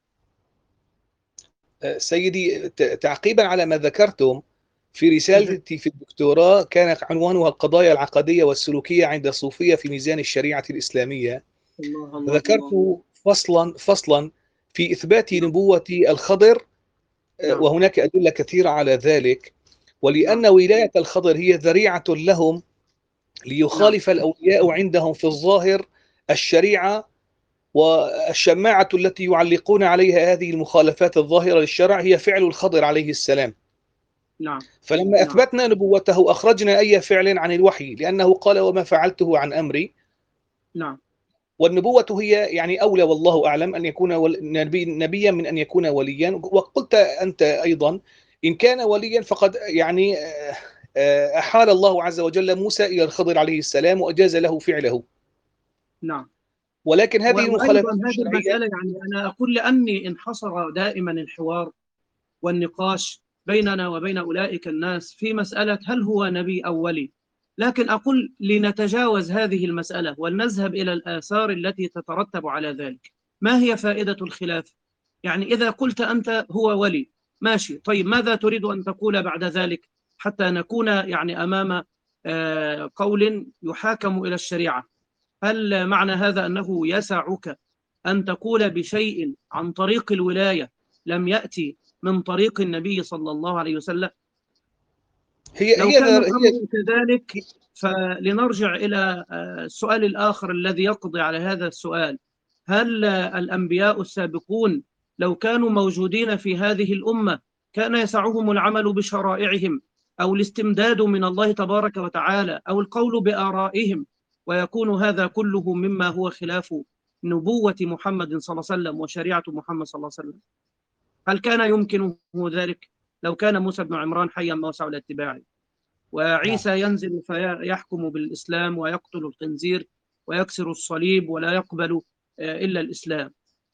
سيدي تعقيبا على ما ذكرتم في رسالتي في الدكتوراه، كان عنوانها القضايا العقدية والسلوكية عند الصوفية في ميزان الشريعة الإسلامية. الله الله ذكرت الله. فصلا فصلا في إثبات نبوة الخضر. نعم. وهناك أدلة كثيرة على ذلك، ولأن نعم. ولاية الخضر هي ذريعة لهم ليخالف نعم. الأولياء عندهم في الظاهر الشريعة، والشماعة التي يعلقون عليها هذه المخالفات الظاهرة للشرع هي فعل الخضر عليه السلام. نعم. فلما نعم. أثبتنا نبوته أخرجنا أي فعل عن الوحي، لأنه قال وما فعلته عن أمري. نعم. والنبوة هي يعني أولى والله أعلم أن يكون نبي نبيا من أن يكون وليا. وقلت أنت أيضا إن كان وليا فقد يعني أحال الله عز وجل موسى إلى الخضر عليه السلام وأجاز له فعله. نعم. ولكن هذه وأيضا المخالفات هذه الشرعية، المسألة يعني أنا أقول لأني انحصر دائما الحوار والنقاش بيننا وبين أولئك الناس في مسألة هل هو نبي أو ولي، لكن أقول لنتجاوز هذه المسألة ولنذهب إلى الآثار التي تترتب على ذلك. ما هي فائدة الخلاف؟ يعني إذا قلت أنت هو ولي ماشي، طيب ماذا تريد أن تقول بعد ذلك حتى نكون يعني أمام قول يحاكم إلى الشريعة؟ هل معنى هذا أنه يسعك أن تقول بشيء عن طريق الولاية لم يأتي من طريق النبي صلى الله عليه وسلم؟ هي لو هي كان هي الأمر كذلك فلنرجع إلى السؤال الآخر الذي يقضي على هذا السؤال. هل الأنبياء السابقون لو كانوا موجودين في هذه الأمة كان يسعهم العمل بشرائعهم أو الاستمداد من الله تبارك وتعالى أو القول بآرائهم، ويكون هذا كله مما هو خلاف نبوة محمد صلى الله عليه وسلم وشريعة محمد صلى الله عليه وسلم؟ هل كان يمكنه ذلك لو كان موسى بن عمران حيا ما وسعه لاتباعه، وعيسى ينزل فيحكم بالإسلام ويقتل الخنزير ويكسر الصليب ولا يقبل إلا الإسلام؟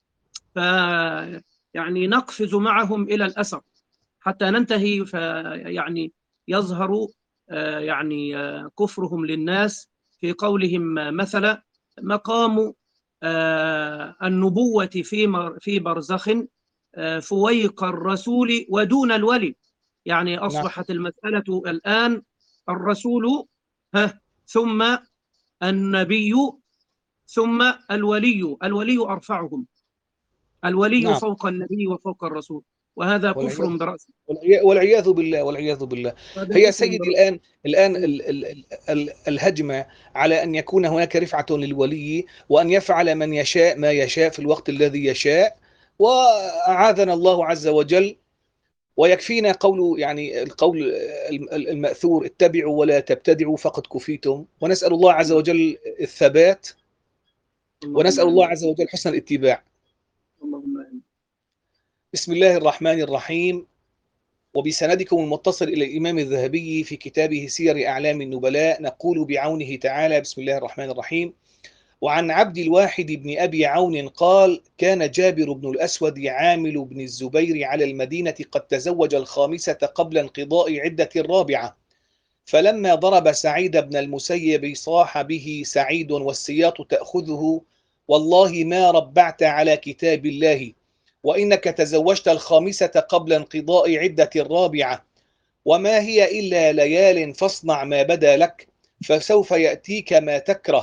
فيعني نقفز معهم إلى الأسر حتى ننتهي، فيعني يظهر يعني كفرهم للناس في قولهم مثلا مقام النبوة في في برزخ فويق الرسول ودون الولي. يعني أصبحت المسألة الآن الرسول ها ثم النبي ثم الولي، الولي أرفعهم، الولي نعم. فوق النبي وفوق الرسول، وهذا كفر برأسه والعياذ بالله والعياذ بالله. هي سيدي الآن الآن ال ال ال الهجمة على أن يكون هناك رفعة للولي وأن يفعل من يشاء ما يشاء في الوقت الذي يشاء، وأعاذنا الله عز وجل. ويكفينا قول يعني القول المأثور اتبعوا ولا تبتدعوا فقد كفيتم. ونسأل الله عز وجل الثبات، ونسأل الله عز وجل حسن الاتباع. اللهم آمين. بسم الله الرحمن الرحيم. وبسندكم المتصل إلى الإمام الذهبي في كتابه سير أعلام النبلاء نقول بعونه تعالى بسم الله الرحمن الرحيم. وعن عبد الواحد بن أبي عون قال: كان جابر بن الأسود عامل بن الزبير على المدينة قد تزوج الخامسة قبل انقضاء عدة الرابعة، فلما ضرب سعيد بن المسيب صاح به سعيد والسياط تأخذه: والله ما ربعت على كتاب الله، وإنك تزوجت الخامسة قبل انقضاء عدة الرابعة، وما هي إلا ليال فاصنع ما بدا لك، فسوف يأتيك ما تكره،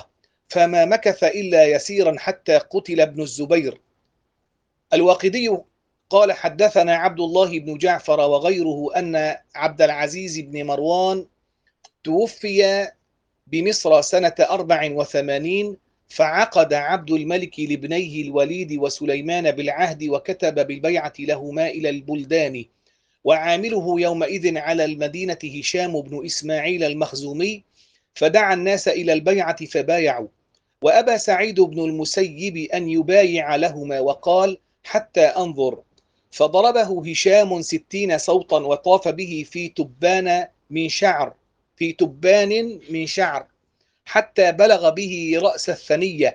فما مكث إلا يسيرا حتى قتل ابن الزبير. الواقدي قال حدثنا عبد الله بن جعفر وغيره أن عبد العزيز بن مروان توفي بمصر سنة أربع وثمانين، فعقد عبد الملك لابنيه الوليد وسليمان بالعهد وكتب بالبيعة لهما إلى البلدان، وعامله يومئذ على المدينة هشام بن إسماعيل المخزومي، فدعا الناس إلى البيعة فبايعوا، وأبى سعيد بن المسيب أن يبايع لهما وقال حتى أنظر، فضربه هشام ستين صوتا وطاف به في تبان من شعر في تبان من شعر حتى بلغ به رأس الثنية،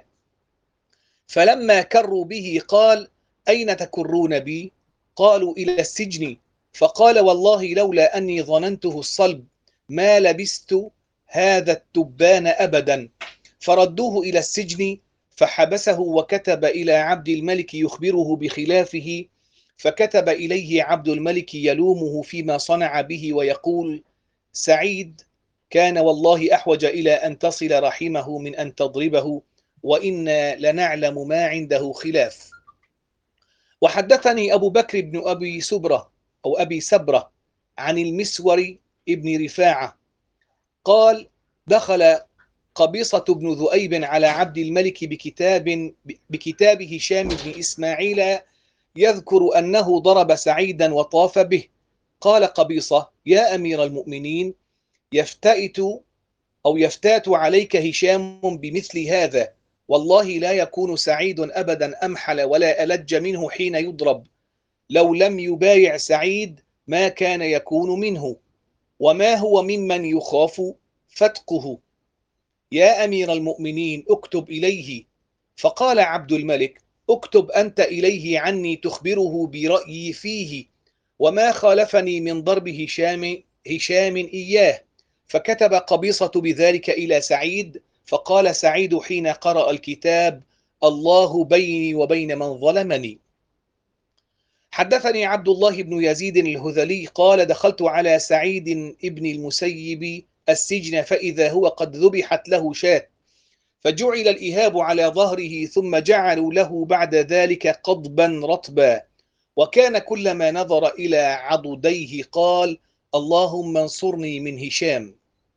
فلما كروا به قال أين تكرون بي؟ قالوا إلى السجن، فقال والله لولا أني ظننته الصلب ما لبست هذا التبان أبدا، فردوه إلى السجن فحبسه وكتب إلى عبد الملك يخبره بخلافه، فكتب إليه عبد الملك يلومه فيما صنع به ويقول سعيد كان والله أحوج إلى أن تصل رحمه من أن تضربه، وإنا لنعلم ما عنده خلاف. وحدثني أبو بكر بن أبي سبرة أو أبي سبرة عن المسور ابن رفاعة قال دخل قبيصة بن ذؤيب على عبد الملك بكتاب بكتاب هشام بن إسماعيل يذكر أنه ضرب سعيدا وطاف به. قال قبيصة يا أمير المؤمنين يفتئت أو يفتات عليك هشام بمثل هذا، والله لا يكون سعيد أبدا أمحل ولا ألج منه حين يضرب، لو لم يبايع سعيد ما كان يكون منه، وما هو ممن يخاف فتقه. يا أمير المؤمنين اكتب إليه. فقال عبد الملك اكتب أنت إليه عني تخبره برأيي فيه، وما خالفني من ضرب هشام هشام إياه. فكتب قبيصة بذلك إلى سعيد، فقال سعيد حين قرأ الكتاب الله بيني وبين من ظلمني. حدثني عبد الله بن يزيد الهذلي قال دخلت على سعيد ابن المسيب السجن فإذا هو قد ذبحت له شاة، فجعل الإهاب على ظهره ثم جعلوا له بعد ذلك قضبا رطبا، وكان كلما نظر إلى عضديه قال اللهم انصرني من هشام.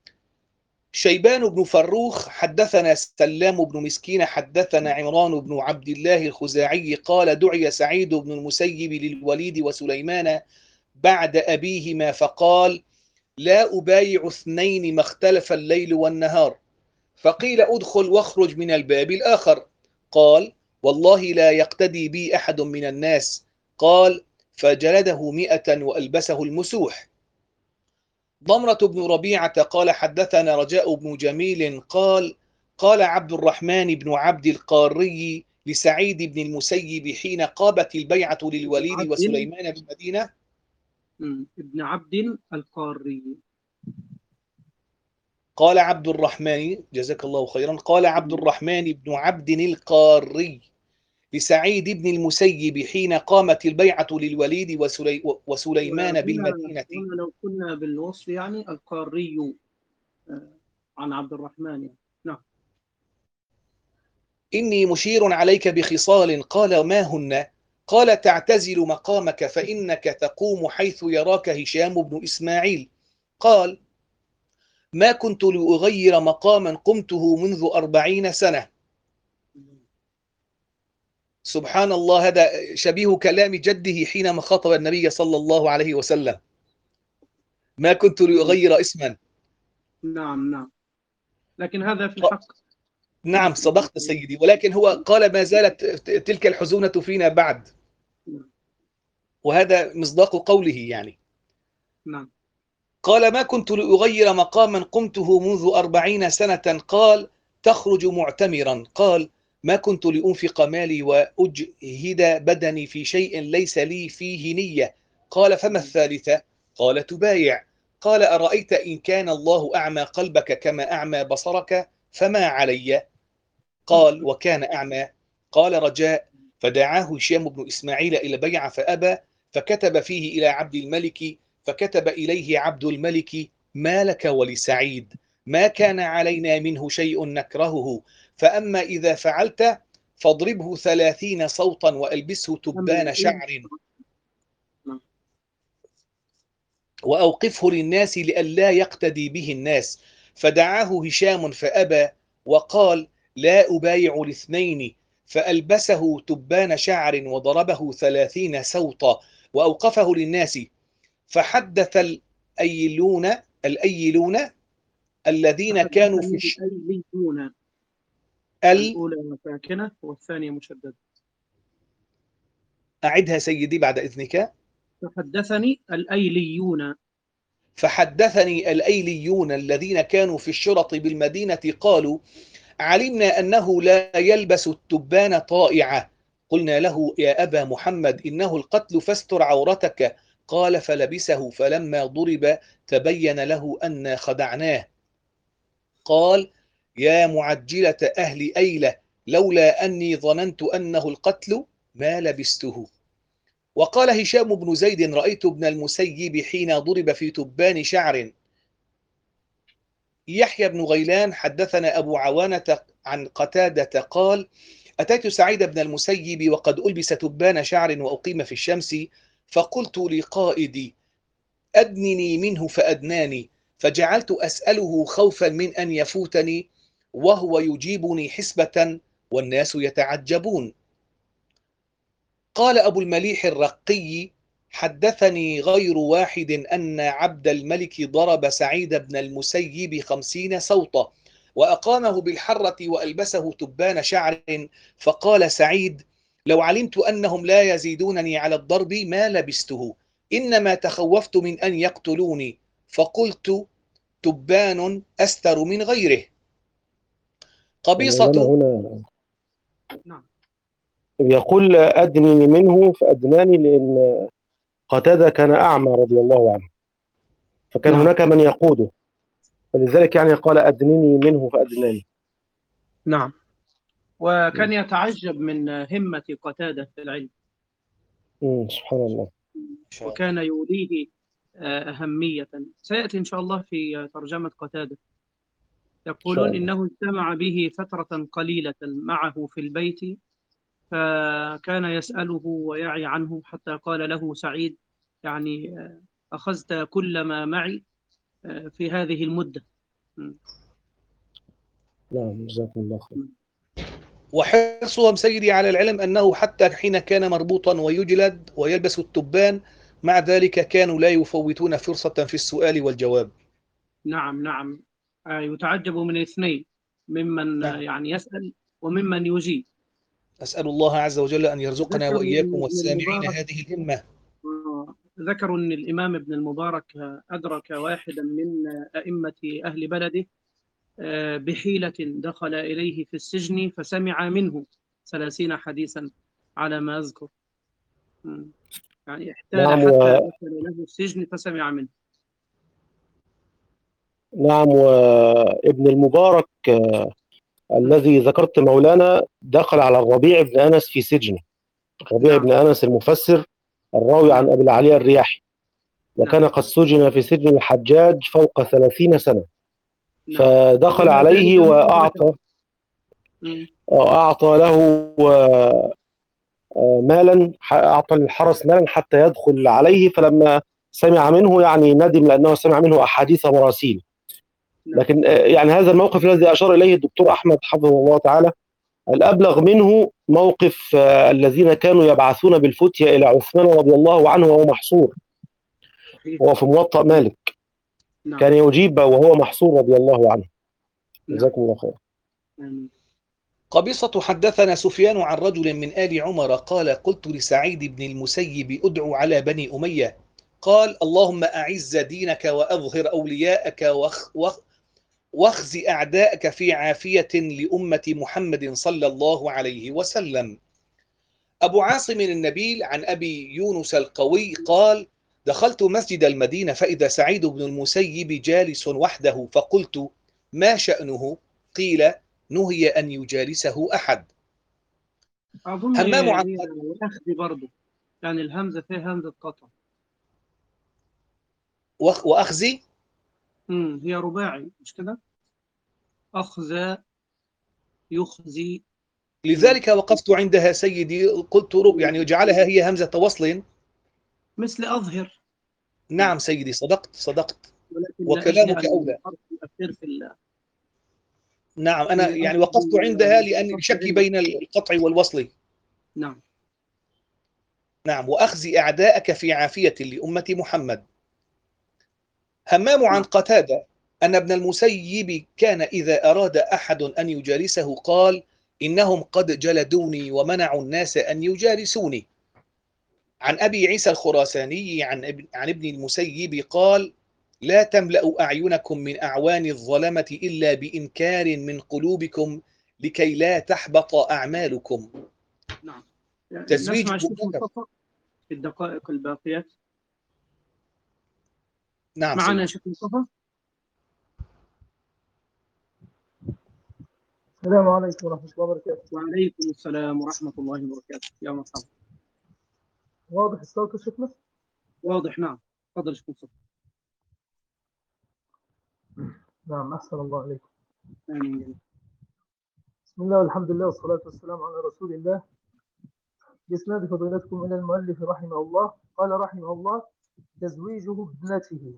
شيبان بن فروخ حدثنا سلام بن مسكين حدثنا عمران بن عبد الله الخزاعي قال دعي سعيد بن المسيب للوليد وسليمان بعد أبيهما فقال لا أبايع اثنين ما اختلف الليل والنهار، فقيل ادخل واخرج من الباب الآخر، قال والله لا يقتدي بي أحد من الناس، قال فجلده مئة وألبسه المسوح. ضمرة بن ربيعة قال حدثنا رجاء بن جميل قال قال عبد الرحمن بن عبد القاري لسعيد بن المسيب حين قابت البيعة للوليد وسليمان بالمدينة ابن عبد القاري. قال عبد الرحمن جزاك الله خيرا قال عبد الرحمن بن عبد القاري لسعيد بن المسيب حين قامت البيعة للوليد وسلي وسليمان بالمدينة. لو كنا بالوصف يعني القاري عن عبد الرحمن يعني. نعم. إني مشير عليك بخصال قال ما هن؟ قال تعتزل مقامك فإنك تقوم حيث يراك هشام بن إسماعيل. قال ما كنت لأغير مقاما قمته منذ أربعين سنة. سبحان الله، هذا شبيه كلام جده حينما خاطب النبي صلى الله عليه وسلم ما كنت لأغير اسما. نعم نعم، لكن هذا في الحق. نعم صدقت سيدي، ولكن هو قال ما زالت تلك الحزونة فينا بعد، وهذا مصداق قوله يعني. نعم. قال ما كنت لأغير مقاما قمته منذ أربعين سنة. قال تخرج معتمرا. قال ما كنت لأنفق مالي وأجهد بدني في شيء ليس لي فيه نية. قال فما الثالثة؟ قال تبايع. قال أرأيت إن كان الله أعمى قلبك كما أعمى بصرك فما علي؟ قال وكان أعمى. قال رجاء. فدعاه هشام بن إسماعيل إلى بيعة فأبى، فكتب فيه إلى عبد الملك، فكتب إليه عبد الملك ما لك ولسعيد؟ ما كان علينا منه شيء نكرهه، فأما إذا فعلت فاضربه ثلاثين صوتا وألبسه تبان شعر وأوقفه للناس لئلا يقتدي به الناس. فدعاه هشام فأبى وقال لا أبايع الاثنين، فألبسه تبان شعر وضربه ثلاثين سوطا وأوقفه للناس. فحدث الأيلون الأيلون الذين كانوا في الش... الأيليون ال... الأولى ساكنة والثانية مشددة. أعدها سيدي بعد إذنك. فحدثني الأيليون فحدثني الأيليون الذين كانوا في الشرط بالمدينة قالوا علمنا أنه لا يلبس التبان طائعة. قلنا له يا أبا محمد إنه القتل فاستر عورتك. قال فلبسه، فلما ضرب تبين له أن خدعناه. قال يا معجلة أهل أيلة لولا أني ظننت أنه القتل ما لبسته. وقال هشام بن زيد رأيت ابن المسيب حين ضرب في تبان شعر. يحيى بن غيلان حدثنا أبو عوانة عن قتادة قال أتيت سعيد بن المسيب وقد ألبس تبان شعر وأقيم في الشمس، فقلت لقائدي أدنني منه فأدناني، فجعلت أسأله خوفا من أن يفوتني وهو يجيبني حسبة والناس يتعجبون. قال أبو المليح الرقي حدثني غير واحد أن عبد الملك ضرب سعيد بن المسيب خمسين سوطة وأقامه بالحرة وألبسه تبان شعر. فقال سعيد لو علمت أنهم لا يزيدونني على الضرب ما لبسته، إنما تخوفت من أن يقتلوني، فقلت تبان أستر من غيره. قبيصة هنا نعم يقول أدني منه فأدناني، لأن قتادة كان أعمى رضي الله عنه، فكان نعم. هناك من يقوده، فلذلك يعني قال أدنني منه فأدناني. نعم. وكان يتعجب من همة قتادة في العلم. مم. سبحان الله. وكان يوليه أهمية. سيأتي إن شاء الله في ترجمة قتادة. يقولون إنه اجتمع به فترة قليلة معه في البيت، فكان يسأله ويعي عنه حتى قال له سعيد يعني أخذت كل ما معي في هذه المدة. نعم جزاكم الله خير. وحرصهم سيدي على العلم أنه حتى حين كان مربوطا ويجلد ويلبس التبان مع ذلك كانوا لا يفوتون فرصة في السؤال والجواب. نعم نعم. يتعجب من الاثنين، ممن نعم. يعني يسأل وممن يجيب. أسأل الله عز وجل أن يرزقنا ذكروا وإياكم إن ابن والسامعين المبارك هذه الهمة. ذكروا أن الإمام ابن المبارك أدرك واحدا من أئمة أهل بلده بحيلة دخل إليه في السجن فسمع منه ثلاثين حديثا على ما أذكر. يعني احتال نعم حتى و... دخل له السجن فسمع منه. نعم وابن المبارك آه، الذي ذكرت مولانا دخل على الربيع بن أنس في سجنه. الربيع نعم. بن أنس المفسر الراوي عن أبي العلي الرياحي، وكان نعم. قد سجن في سجن الحجاج فوق ثلاثين سنة. نعم. فدخل وإلى عليه ذلك ما وأعطى أدركه. أعطى له مالا، أعطى الحرس مالا حتى يدخل عليه، فلما سمع منه يعني ندم لأنه سمع منه أحاديث مراسيل. نعم. لكن يعني هذا الموقف الذي أشار إليه الدكتور أحمد حفظه الله تعالى، الأبلغ منه موقف الذين كانوا يبعثون بالفتية إلى عثمان رضي الله عنه وهو محصور، وهو في موطأ مالك. نعم. كان يجيب وهو محصور رضي الله عنه. نعم. جزاكم الله خير. آمين. قبيصة حدثنا سفيان عن رجل من آل عمر قال قلت لسعيد بن المسيب أدعو على بني أمية. قال اللهم أعز دينك وأظهر أولياءك وخ وخ واخز أعداءك في عافية لأمة محمد صلى الله عليه وسلم. أبو عاصم النبيل عن أبي يونس القوي قال دخلت مسجد المدينة فإذا سعيد بن المسيب جالس وحده، فقلت ما شأنه؟ قيل نهي أن يجالسه أحد. أظن همام عن هي الأخذ برضه، يعني الهمزة فيها همزة قطع. وأخزي امم هي رباعي مش كده؟ أخذ. يخزي. لذلك وقفت عندها سيدي، قلت رب يعني جعلها هي همزة وصل. مثل أظهر. نعم سيدي، صدقت صدقت، ولكن لا أدري وكلامك عن أولى. الحرف الأخير في ال- نعم أنا في يعني أخذ وقفت عندها لأني وقفت بشكي عند. بين القطع والوصل. نعم. نعم، وأخزي أعداءك في عافية لأمة محمد. همام عن نعم. قتادة أن ابن المسيب كان إذا أراد أحد أن يجالسه قال: إنهم قد جلدوني ومنعوا الناس أن يجالسوني. عن أبي عيسى الخراساني عن ابن, عن ابن المسيب قال: لا تملأوا أعينكم من أعوان الظلمة إلا بإنكار من قلوبكم لكي لا تحبط أعمالكم. نعم. يعني تزويج نسمع أبو الشيخ بكر. مصطفى في الدقائق الباقية. نعم معنا سيدي. شيخ مصطفى. السلام عليكم ورحمة الله وبركاته. وعليكم السلام ورحمة الله وبركاته. يا مرحبا. واضح الصوت يا شيخنا؟ واضح. نعم. تفضل شيخ مصطفى. نعم، أحسن الله عليكم. آمين. بسم الله والحمد لله والصلاة والسلام على رسول الله. بإسناد فضيلتكم إلى المؤلف رحمه الله. قال رحمه الله: تزويجه ابنته.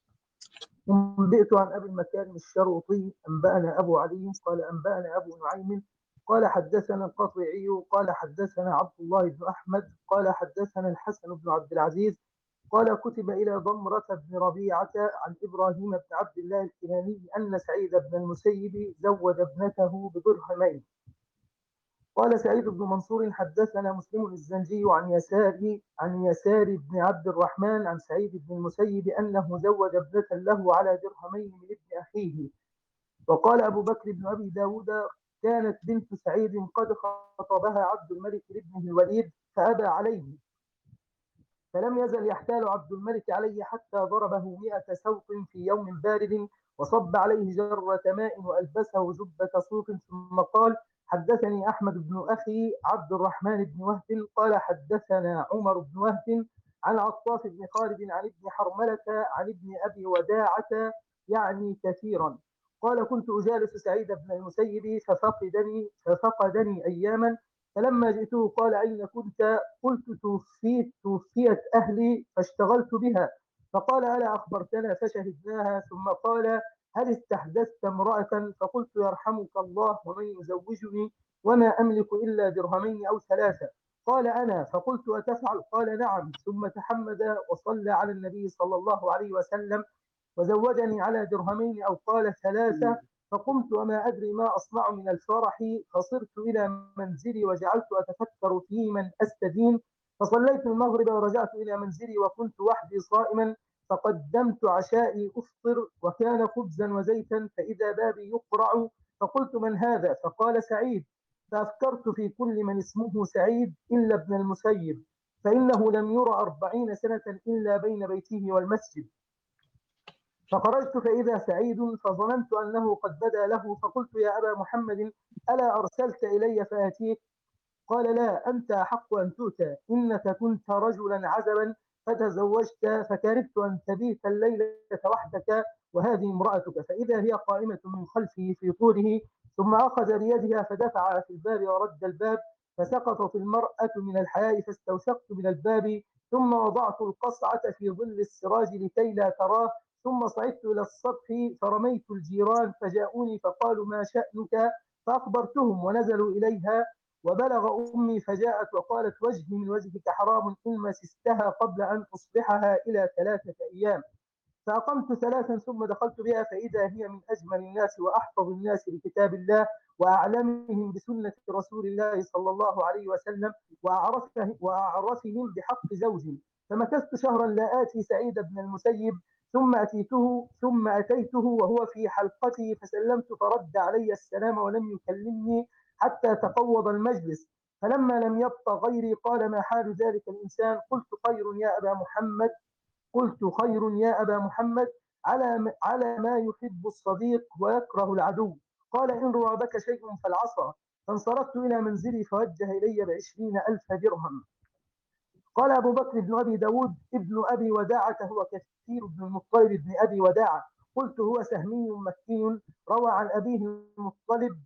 أنبئت عن أبي المكارم الشرطي أنبأنا أبو علي قال أنبأنا أبو نعيم قال حدثنا القطيعي قال حدثنا عبد الله بن أحمد قال حدثنا الحسن بن عبد العزيز قال كتب إلى ضمرة بن ربيعة عن إبراهيم بن عبد الله الكناني أن سعيد بن المسيب زوج ابنته بدرهمين. قال سعيد بن منصور حدثنا مسلم الزنجي عن يسار عن يسار بن عبد الرحمن عن سعيد بن المسيب أنه زوج ابنة له على درهمين من ابن أخيه. وقال أبو بكر بن أبي داود: كانت بنت سعيد قد خطبها عبد الملك لابنه الوليد فأبى عليه، فلم يزل يحتال عبد الملك عليه حتى ضربه مئة سوط في يوم بارد وصب عليه جرة ماء وألبسه جبة صوف، ثم قال: حدثني أحمد بن أخي عبد الرحمن بن وهب قال حدثنا عمر بن وهب عن عطاف بن خالد عن ابن حرملة عن ابن أبي وداعة يعني كثيرا. قال: كنت أجالس سعيد بن المسيب ففقدني ففقدني أياما، فلما جئته قال: أين كنت؟ قلت: توفيت توفيت أهلي فاشتغلت بها. فقال: ألا أخبرتنا؟ فشهدناها. ثم قال: هل استحدثت امرأة؟ فقلت: يرحمك الله، ومن يزوجني وما أملك إلا درهمين أو ثلاثة؟ قال: أنا. فقلت: أتفعل؟ قال: نعم. ثم تحمد وصلى على النبي صلى الله عليه وسلم وزوجني على درهمين أو قال ثلاثة. فقمت وما أدري ما أصنع من الفرح، فصرت إلى منزلي وجعلت أتفكر في من أستدين، فصليت المغرب ورجعت إلى منزلي وكنت وحدي صائما، فقدمت عشائي أفطر وكان خبزا وزيتا، فإذا بابي يقرع، فقلت: من هذا؟ فقال: سعيد. فأفكرت في كل من اسمه سعيد إلا ابن المسيب، فإنه لم ير أربعين سنة إلا بين بيته والمسجد. فخرجت فإذا سعيد، فظننت أنه قد بدا له، فقلت: يا أبا محمد، ألا أرسلت إلي فآتيك؟ قال: لا، أنت أحق أن تؤتى، إنك كنت رجلا عزبا فتزوجت فكرهت أن تبيت الليلة وحدك وهذه امرأتك. فإذا هي قائمة من خلفه في طوله، ثم أخذ بيدها فدفع في الباب ورد الباب، فسقطت المرأة من الحياء فاستوثقت من الباب، ثم وضعت القصعة في ظل السراج لكي لا تراه، ثم صعدت إلى السطح فرميت الجيران فجاءوني فقالوا: ما شأنك؟ فأخبرتهم ونزلوا إليها، وبلغ أمي فجاءت وقالت: وجهي من وجهك حرام إن مسستها قبل أن تصبحها إلى ثلاثة أيام. فأقمت ثلاثا ثم دخلت بها، فإذا هي من أجمل الناس وأحفظ الناس لكتاب الله وأعلمهم بسنة رسول الله صلى الله عليه وسلم وأعرفهم, وأعرفهم بحق زوج. فمكثت شهرا لا آتي سعيد بن المسيب، ثم أتيته ثم أتيته وهو في حلقتي فسلمت فرد علي السلام ولم يكلمني حتى تقوض المجلس. فلما لم يبق غيري قال: ما حال ذلك الإنسان؟ قلت: خير يا أبا محمد قلت خير يا أبا محمد على على ما يحب الصديق ويكره العدو. قال: إن رابك شيء فالعصا. فانصرفت إلى منزلي فوجه إلي بعشرين ألف درهم. قال أبو بكر بن أبي داود: ابن أبي وداعة هو كثير بن المطلب بن أبي وداعة. قلت: هو سهمي مكي روى عن أبيه المطلب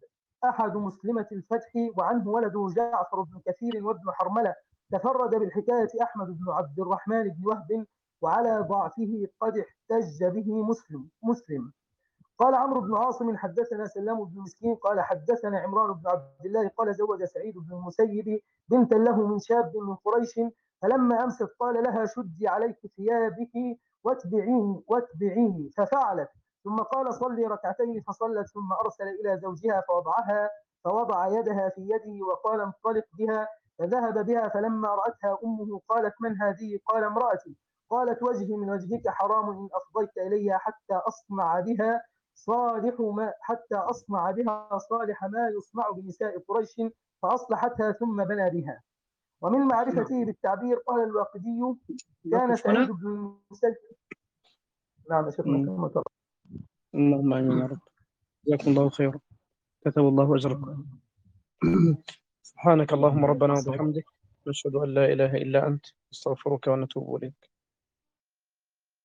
أحد مسلمة الفتح، وعنه ولده جعفر بن كثير وابن حرملة. تفرد بالحكاية أحمد بن عبد الرحمن بن وهب، وعلى ضعفه قد احتج به مسلم مسلم قال عمرو بن عاصم حدثنا سلام بن مسكين قال حدثنا عمران بن عبد الله قال زوج سعيد بن المسيب بنتا له من شاب من قريش، فلما أمست قال لها شدي عليك ثيابك واتبعيني واتبعيني ففعلت، ثم قال صلي ركعتين فصلت، ثم أرسل إلى زوجها فوضعها فوضع يدها في يده وقال انطلق بها، فذهب بها. فلما رأتها أمه قالت من هذه؟ قال امرأتي. قالت وجهي من وجهك حرام إن أفضيت إليها حتى أصنع بها صالح ما حتى أصنع بها صالح ما يصنع بنساء قريش، فأصلحتها ثم بنى بها. ومن معرفته بالتعبير قال الواقدي كان سعيد بن المسيب. نعم شيخنا كما ترى. اللهم آمين يا رب. جزاكم الله خيرا، كتب الله أجركم. سبحانك اللهم ربنا وبحمدك، نشهد أن لا إله إلا أنت، نستغفرك ونتوب إليك.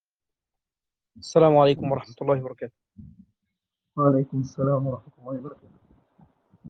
السلام عليكم ورحمة الله وبركاته. وعليكم السلام ورحمة الله وبركاته.